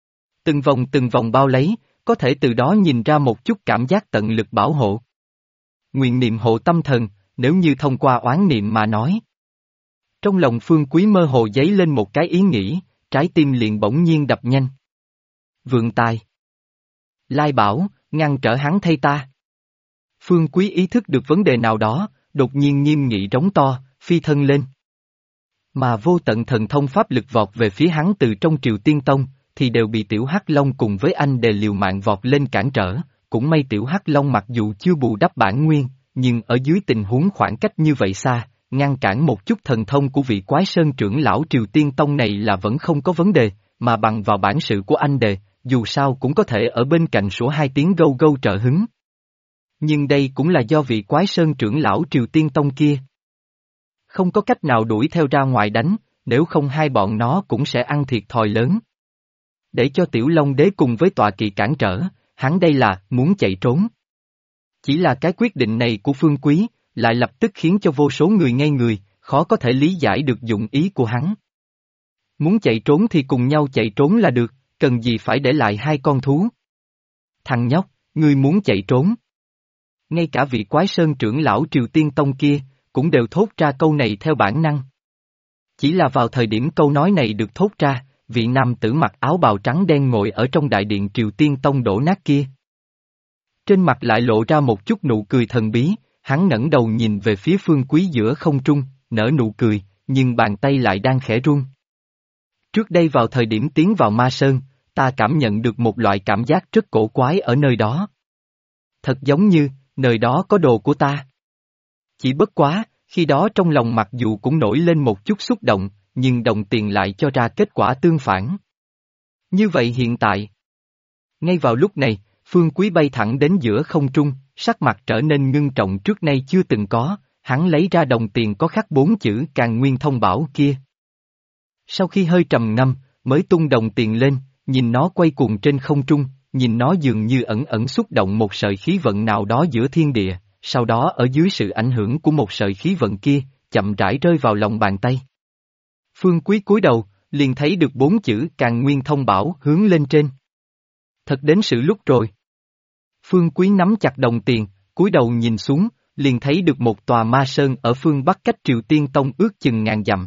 Từng vòng bao lấy, có thể từ đó nhìn ra một chút cảm giác tận lực bảo hộ. Nguyện niệm hộ tâm thần, nếu như thông qua oán niệm mà nói. Trong lòng Phương Quý mơ hồ dấy lên một cái ý nghĩ, trái tim liền bỗng nhiên đập nhanh. Vượng tài. Lai bảo, ngăn trở hắn thay ta. Phương Quý ý thức được vấn đề nào đó, đột nhiên nghiêm nghị rống to, phi thân lên. Mà vô tận thần thông pháp lực vọt về phía hắn từ trong Triều Tiên Tông, thì đều bị Tiểu Hắc Long cùng với anh đề liều mạng vọt lên cản trở, cũng may Tiểu Hắc Long mặc dù chưa bù đắp bản nguyên, nhưng ở dưới tình huống khoảng cách như vậy xa, ngăn cản một chút thần thông của vị Quái Sơn trưởng lão Triều Tiên Tông này là vẫn không có vấn đề, mà bằng vào bản sự của anh đề, dù sao cũng có thể ở bên cạnh sủa hai tiếng gâu gâu trợ hứng. Nhưng đây cũng là do vị Quái Sơn trưởng lão Triều Tiên Tông kia. Không có cách nào đuổi theo ra ngoài đánh, nếu không hai bọn nó cũng sẽ ăn thiệt thòi lớn. để cho Tiểu Long Đế cùng với tọa kỵ cản trở, hắn đây là muốn chạy trốn. Chỉ là cái quyết định này của Phương Quý, lại lập tức khiến cho vô số người ngây người, khó có thể lý giải được dụng ý của hắn. Muốn chạy trốn thì cùng nhau chạy trốn là được, cần gì phải để lại hai con thú. Thằng nhóc, ngươi muốn chạy trốn. Ngay cả vị Quái Sơn trưởng lão Triều Tiên Tông kia, cũng đều thốt ra câu này theo bản năng. Chỉ là vào thời điểm câu nói này được thốt ra, vị nam tử mặc áo bào trắng đen ngồi ở trong đại điện Triều Tiên Tông đổ nát kia. Trên mặt lại lộ ra một chút nụ cười thần bí, hắn ngẩng đầu nhìn về phía Phương Quý giữa không trung, nở nụ cười, nhưng bàn tay lại đang khẽ run. Trước đây vào thời điểm tiến vào Ma Sơn, ta cảm nhận được một loại cảm giác rất cổ quái ở nơi đó. Thật giống như, nơi đó có đồ của ta. Chỉ bất quá, khi đó trong lòng mặc dù cũng nổi lên một chút xúc động, nhưng đồng tiền lại cho ra kết quả tương phản. Như vậy hiện tại, ngay vào lúc này, Phương Quý bay thẳng đến giữa không trung, sắc mặt trở nên ngưng trọng trước nay chưa từng có, hắn lấy ra đồng tiền có khắc 4 chữ Càn Nguyên Thông Bảo kia. Sau khi hơi trầm ngâm, mới tung đồng tiền lên, nhìn nó quay cuồng trên không trung, nhìn nó dường như ẩn ẩn xúc động một sợi khí vận nào đó giữa thiên địa, sau đó ở dưới sự ảnh hưởng của một sợi khí vận kia, chậm rãi rơi vào lòng bàn tay. Phương Quý cúi đầu, liền thấy được 4 chữ Càn Nguyên Thông Bảo hướng lên trên. Thật đến sự lúc rồi. Phương Quý nắm chặt đồng tiền, cúi đầu nhìn xuống, liền thấy được một tòa ma sơn ở phương Bắc cách Triều Tiên Tông ước chừng ngàn dặm.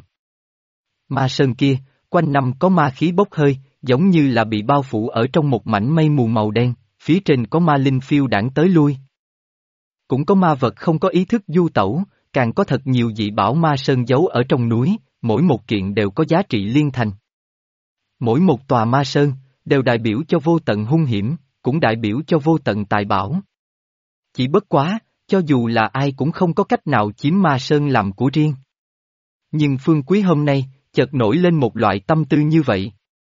Ma sơn kia, quanh năm có ma khí bốc hơi, giống như là bị bao phủ ở trong một mảnh mây mù màu đen, phía trên có ma linh phiêu đãng tới lui. Cũng có ma vật không có ý thức du tẩu, càng có thật nhiều dị bảo ma sơn giấu ở trong núi, mỗi một kiện đều có giá trị liên thành. Mỗi một tòa ma sơn, đều đại biểu cho vô tận hung hiểm, cũng đại biểu cho vô tận tài bảo. Chỉ bất quá, cho dù là ai cũng không có cách nào chiếm ma sơn làm của riêng. Nhưng Phương Quý hôm nay, chợt nổi lên một loại tâm tư như vậy.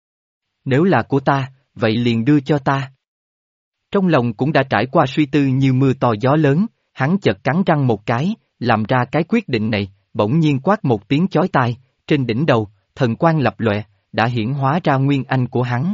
Nếu là của ta, vậy liền đưa cho ta. Trong lòng cũng đã trải qua suy tư như mưa to gió lớn, hắn chợt cắn răng một cái, làm ra cái quyết định này, bỗng nhiên quát một tiếng chói tai, trên đỉnh đầu, thần quang lập lòe, đã hiển hóa ra nguyên anh của hắn.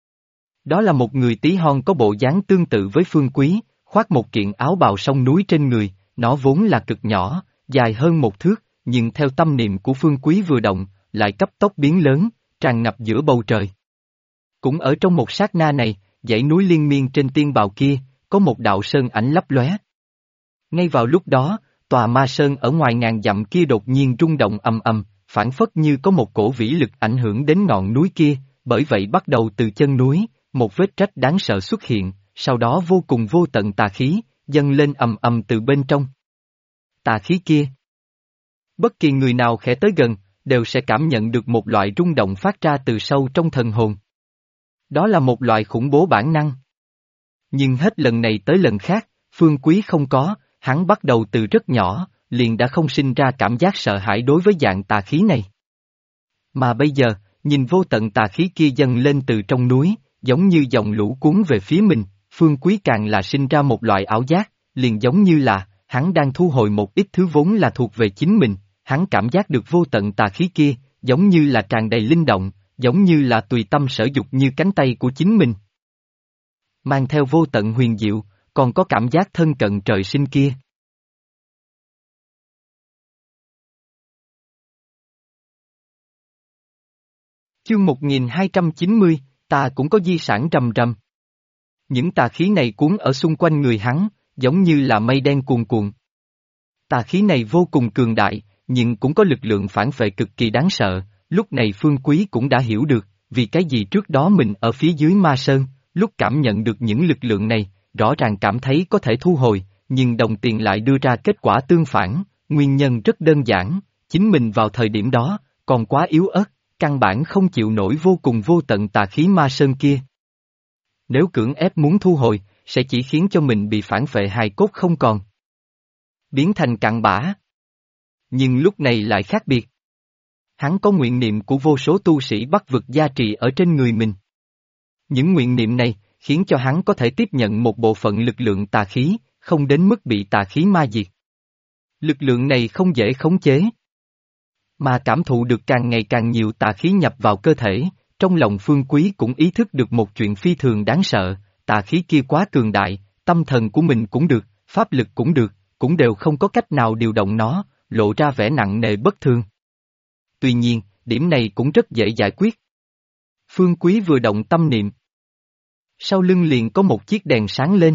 Đó là một người tí hon có bộ dáng tương tự với Phương Quý, khoác một kiện áo bào sông núi trên người, nó vốn là cực nhỏ, dài hơn một thước, nhưng theo tâm niệm của Phương Quý vừa động, lại cấp tốc biến lớn, tràn ngập giữa bầu trời. Cũng ở trong một sát na này, dãy núi liên miên trên tiên bào kia, có một đạo sơn ảnh lấp lóe. Ngay vào lúc đó, tòa ma sơn ở ngoài ngàn dặm kia đột nhiên rung động ầm ầm, phảng phất như có một cổ vĩ lực ảnh hưởng đến ngọn núi kia, bởi vậy bắt đầu từ chân núi, một vết rách đáng sợ xuất hiện, sau đó vô cùng vô tận tà khí, dâng lên ầm ầm từ bên trong. Tà khí kia. Bất kỳ người nào khẽ tới gần, đều sẽ cảm nhận được một loại rung động phát ra từ sâu trong thần hồn. Đó là một loại khủng bố bản năng. Nhưng hết lần này tới lần khác, Phương Quý không có, hắn bắt đầu từ rất nhỏ, liền đã không sinh ra cảm giác sợ hãi đối với dạng tà khí này. Mà bây giờ, nhìn vô tận tà khí kia dâng lên từ trong núi, giống như dòng lũ cuốn về phía mình, Phương Quý càng là sinh ra một loại ảo giác, liền giống như là, hắn đang thu hồi một ít thứ vốn là thuộc về chính mình, hắn cảm giác được vô tận tà khí kia, giống như là tràn đầy linh động, giống như là tùy tâm sở dục như cánh tay của chính mình. Mang theo vô tận huyền diệu, còn có cảm giác thân cận trời sinh kia. Chương 1290, ta cũng có di sản rầm rầm. Những tà khí này cuốn ở xung quanh người hắn, giống như là mây đen cuồn cuộn. Tà khí này vô cùng cường đại, nhưng cũng có lực lượng phản phệ cực kỳ đáng sợ, lúc này Phương Quý cũng đã hiểu được, vì cái gì trước đó mình ở phía dưới Ma Sơn, lúc cảm nhận được những lực lượng này, rõ ràng cảm thấy có thể thu hồi, nhưng đồng tiền lại đưa ra kết quả tương phản, nguyên nhân rất đơn giản, chính mình vào thời điểm đó, còn quá yếu ớt, căn bản không chịu nổi vô cùng vô tận tà khí Ma Sơn kia. Nếu cưỡng ép muốn thu hồi, sẽ chỉ khiến cho mình bị phản phệ hài cốt không còn. Biến thành cặn bã. Nhưng lúc này lại khác biệt. Hắn có nguyện niệm của vô số tu sĩ Bắc vực gia trì ở trên người mình. Những nguyện niệm này, khiến cho hắn có thể tiếp nhận một bộ phận lực lượng tà khí, không đến mức bị tà khí ma diệt. Lực lượng này không dễ khống chế. Mà cảm thụ được càng ngày càng nhiều tà khí nhập vào cơ thể, trong lòng Phương Quý cũng ý thức được một chuyện phi thường đáng sợ, tà khí kia quá cường đại, tâm thần của mình cũng được, pháp lực cũng được, cũng đều không có cách nào điều động nó, lộ ra vẻ nặng nề bất thường. Tuy nhiên, điểm này cũng rất dễ giải quyết. Phương Quý vừa động tâm niệm. Sau lưng liền có một chiếc đèn sáng lên.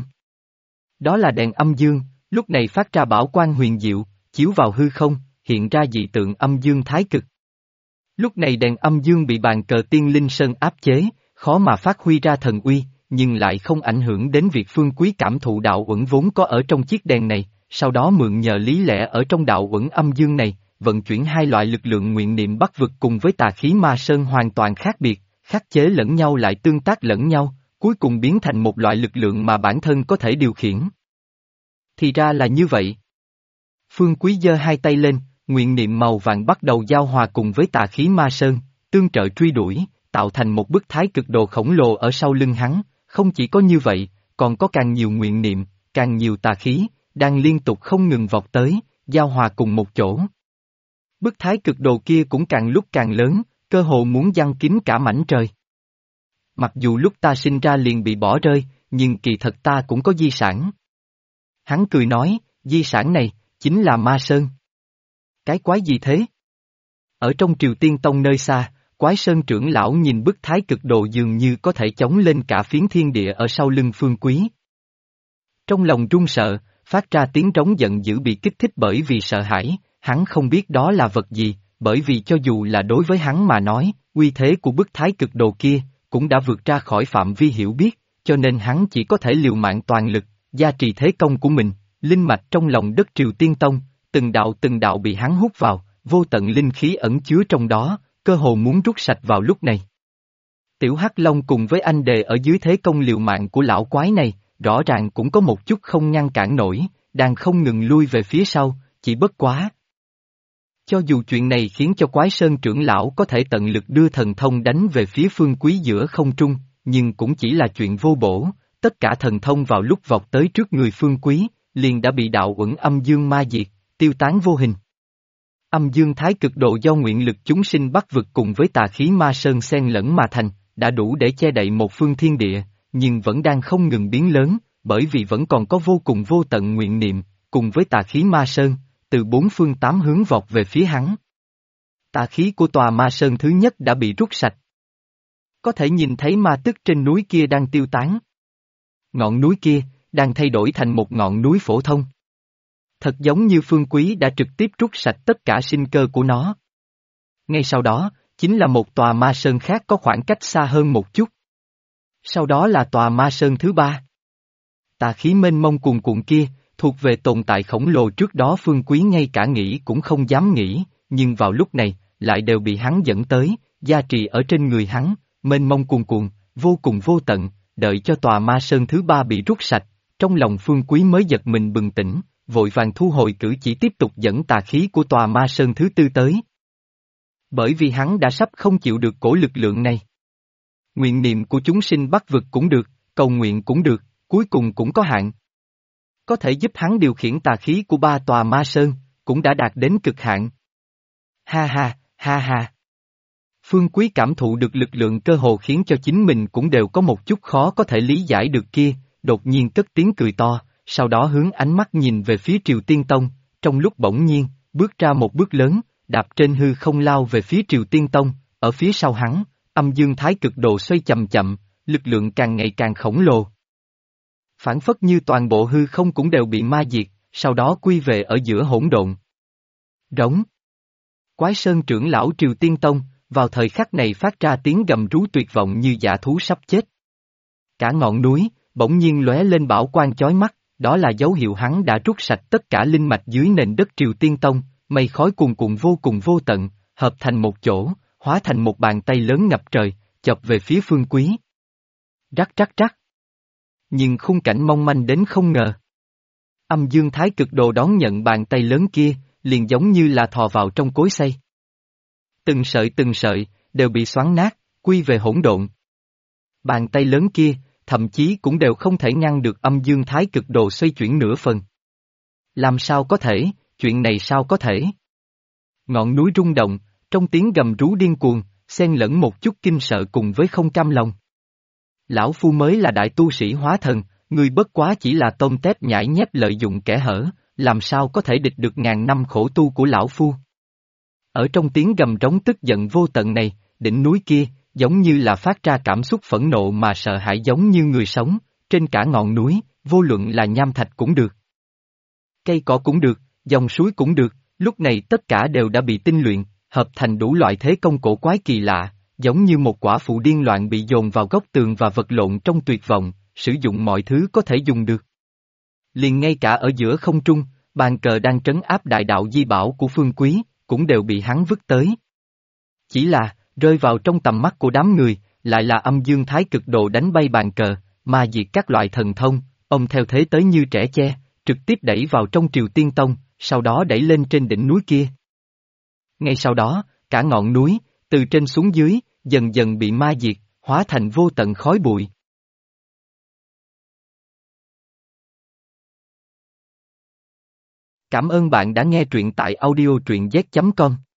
Đó là đèn âm dương, lúc này phát ra bảo quang huyền diệu, chiếu vào hư không, hiện ra dị tượng âm dương thái cực. Lúc này đèn âm dương bị bàn cờ tiên linh sơn áp chế, khó mà phát huy ra thần uy, nhưng lại không ảnh hưởng đến việc Phương Quý cảm thụ đạo uẩn vốn có ở trong chiếc đèn này, sau đó mượn nhờ lý lẽ ở trong đạo uẩn âm dương này, vận chuyển hai loại lực lượng nguyện niệm bắc vực cùng với tà khí ma sơn hoàn toàn khác biệt, khắc chế lẫn nhau lại tương tác lẫn nhau, cuối cùng biến thành một loại lực lượng mà bản thân có thể điều khiển. Thì ra là như vậy. Phương Quý giơ hai tay lên, nguyện niệm màu vàng bắt đầu giao hòa cùng với tà khí ma sơn, tương trợ truy đuổi, tạo thành một bức thái cực đồ khổng lồ ở sau lưng hắn, không chỉ có như vậy, còn có càng nhiều nguyện niệm, càng nhiều tà khí, đang liên tục không ngừng vọt tới, giao hòa cùng một chỗ. Bức thái cực đồ kia cũng càng lúc càng lớn, cơ hồ muốn giăng kín cả mảnh trời. Mặc dù lúc ta sinh ra liền bị bỏ rơi, nhưng kỳ thật ta cũng có di sản. Hắn cười nói, di sản này, chính là Ma Sơn. Cái quái gì thế? Ở trong Triều Tiên Tông nơi xa, Quái Sơn trưởng lão nhìn bức thái cực đồ dường như có thể chống lên cả phiến thiên địa ở sau lưng Phương Quý. Trong lòng run sợ, phát ra tiếng trống giận dữ bị kích thích bởi vì sợ hãi, hắn không biết đó là vật gì, bởi vì cho dù là đối với hắn mà nói, uy thế của bức thái cực đồ kia, cũng đã vượt ra khỏi phạm vi hiểu biết, cho nên hắn chỉ có thể liều mạng toàn lực, gia trì thế công của mình, linh mạch trong lòng đất Triều Tiên Tông, từng đạo bị hắn hút vào, vô tận linh khí ẩn chứa trong đó, cơ hồ muốn rút sạch vào lúc này. Tiểu Hắc Long cùng với anh đề ở dưới thế công liều mạng của lão quái này, rõ ràng cũng có một chút không ngăn cản nổi, đang không ngừng lui về phía sau, chỉ bất quá. Cho dù chuyện này khiến cho Quái Sơn trưởng lão có thể tận lực đưa thần thông đánh về phía Phương Quý giữa không trung, nhưng cũng chỉ là chuyện vô bổ, tất cả thần thông vào lúc vọt tới trước người Phương Quý, liền đã bị đạo uẩn âm dương ma diệt, tiêu tán vô hình. Âm dương thái cực độ do nguyện lực chúng sinh bắc vực cùng với tà khí ma sơn xen lẫn mà thành, đã đủ để che đậy một phương thiên địa, nhưng vẫn đang không ngừng biến lớn, bởi vì vẫn còn có vô cùng vô tận nguyện niệm, cùng với tà khí ma sơn, từ bốn phương tám hướng vọt về phía hắn. Tà khí của tòa ma sơn thứ nhất đã bị rút sạch. Có thể nhìn thấy ma tức trên núi kia đang tiêu tán. Ngọn núi kia, đang thay đổi thành một ngọn núi phổ thông. Thật giống như Phương Quý đã trực tiếp rút sạch tất cả sinh cơ của nó. Ngay sau đó, chính là một tòa ma sơn khác có khoảng cách xa hơn một chút. Sau đó là tòa ma sơn thứ ba. Tà khí mênh mông cuồn cuộn kia, thuộc về tồn tại khổng lồ trước đó Phương Quý ngay cả nghĩ cũng không dám nghĩ, nhưng vào lúc này, lại đều bị hắn dẫn tới, gia trì ở trên người hắn, mênh mông cuồn cuộn, vô cùng vô tận, đợi cho tòa ma sơn thứ ba bị rút sạch, trong lòng Phương Quý mới giật mình bừng tỉnh, vội vàng thu hồi cử chỉ tiếp tục dẫn tà khí của tòa ma sơn thứ tư tới. Bởi vì hắn đã sắp không chịu được cổ lực lượng này. Nguyện niệm của chúng sinh bắc vực cũng được, cầu nguyện cũng được, cuối cùng cũng có hạn. Có thể giúp hắn điều khiển tà khí của ba tòa ma sơn, cũng đã đạt đến cực hạn. Ha ha, ha ha. Phương Quý cảm thụ được lực lượng cơ hồ khiến cho chính mình cũng đều có một chút khó có thể lý giải được kia, đột nhiên cất tiếng cười to, sau đó hướng ánh mắt nhìn về phía Triều Tiên Tông, trong lúc bỗng nhiên, bước ra một bước lớn, đạp trên hư không lao về phía Triều Tiên Tông, ở phía sau hắn, âm dương thái cực đồ xoay chậm chậm, lực lượng càng ngày càng khổng lồ. Phản phất như toàn bộ hư không cũng đều bị ma diệt, sau đó quy về ở giữa hỗn độn. Rống. Quái Sơn trưởng lão Triều Tiên Tông, vào thời khắc này phát ra tiếng gầm rú tuyệt vọng như dã thú sắp chết. Cả ngọn núi, bỗng nhiên lóe lên bảo quang chói mắt, đó là dấu hiệu hắn đã rút sạch tất cả linh mạch dưới nền đất Triều Tiên Tông, mây khói cuồn cuộn vô cùng vô tận, hợp thành một chỗ, hóa thành một bàn tay lớn ngập trời, chộp về phía Phương Quý. Rắc rắc rắc. Nhưng khung cảnh mong manh đến không ngờ. Âm dương thái cực đồ đón nhận bàn tay lớn kia, liền giống như là thò vào trong cối xay. Từng sợi, đều bị xoắn nát, quy về hỗn độn. Bàn tay lớn kia, thậm chí cũng đều không thể ngăn được âm dương thái cực đồ xoay chuyển nửa phần. Làm sao có thể, chuyện này sao có thể? Ngọn núi rung động, trong tiếng gầm rú điên cuồng, xen lẫn một chút kinh sợ cùng với không cam lòng. Lão Phu mới là đại tu sĩ hóa thần, người bất quá chỉ là tôm tép nhãi nhép lợi dụng kẻ hở, làm sao có thể địch được ngàn năm khổ tu của Lão Phu. Ở trong tiếng gầm trống tức giận vô tận này, đỉnh núi kia, giống như là phát ra cảm xúc phẫn nộ mà sợ hãi giống như người sống, trên cả ngọn núi, vô luận là nham thạch cũng được. Cây cỏ cũng được, dòng suối cũng được, lúc này tất cả đều đã bị tinh luyện, hợp thành đủ loại thế công cổ quái kỳ lạ, giống như một quả phụ điên loạn bị dồn vào góc tường và vật lộn trong tuyệt vọng, sử dụng mọi thứ có thể dùng được. Liền ngay cả ở giữa không trung, bàn cờ đang trấn áp đại đạo di bảo của Phương Quý, cũng đều bị hắn vứt tới. Chỉ là, rơi vào trong tầm mắt của đám người, lại là âm dương thái cực đồ đánh bay bàn cờ, ma diệt các loại thần thông, ông theo thế tới như trẻ che, trực tiếp đẩy vào trong Triều Tiên Tông, sau đó đẩy lên trên đỉnh núi kia. Ngay sau đó, cả ngọn núi, từ trên xuống dưới, dần dần bị ma diệt, hóa thành vô tận khói bụi. Cảm ơn bạn đã nghe truyện tại audio truyện z.com.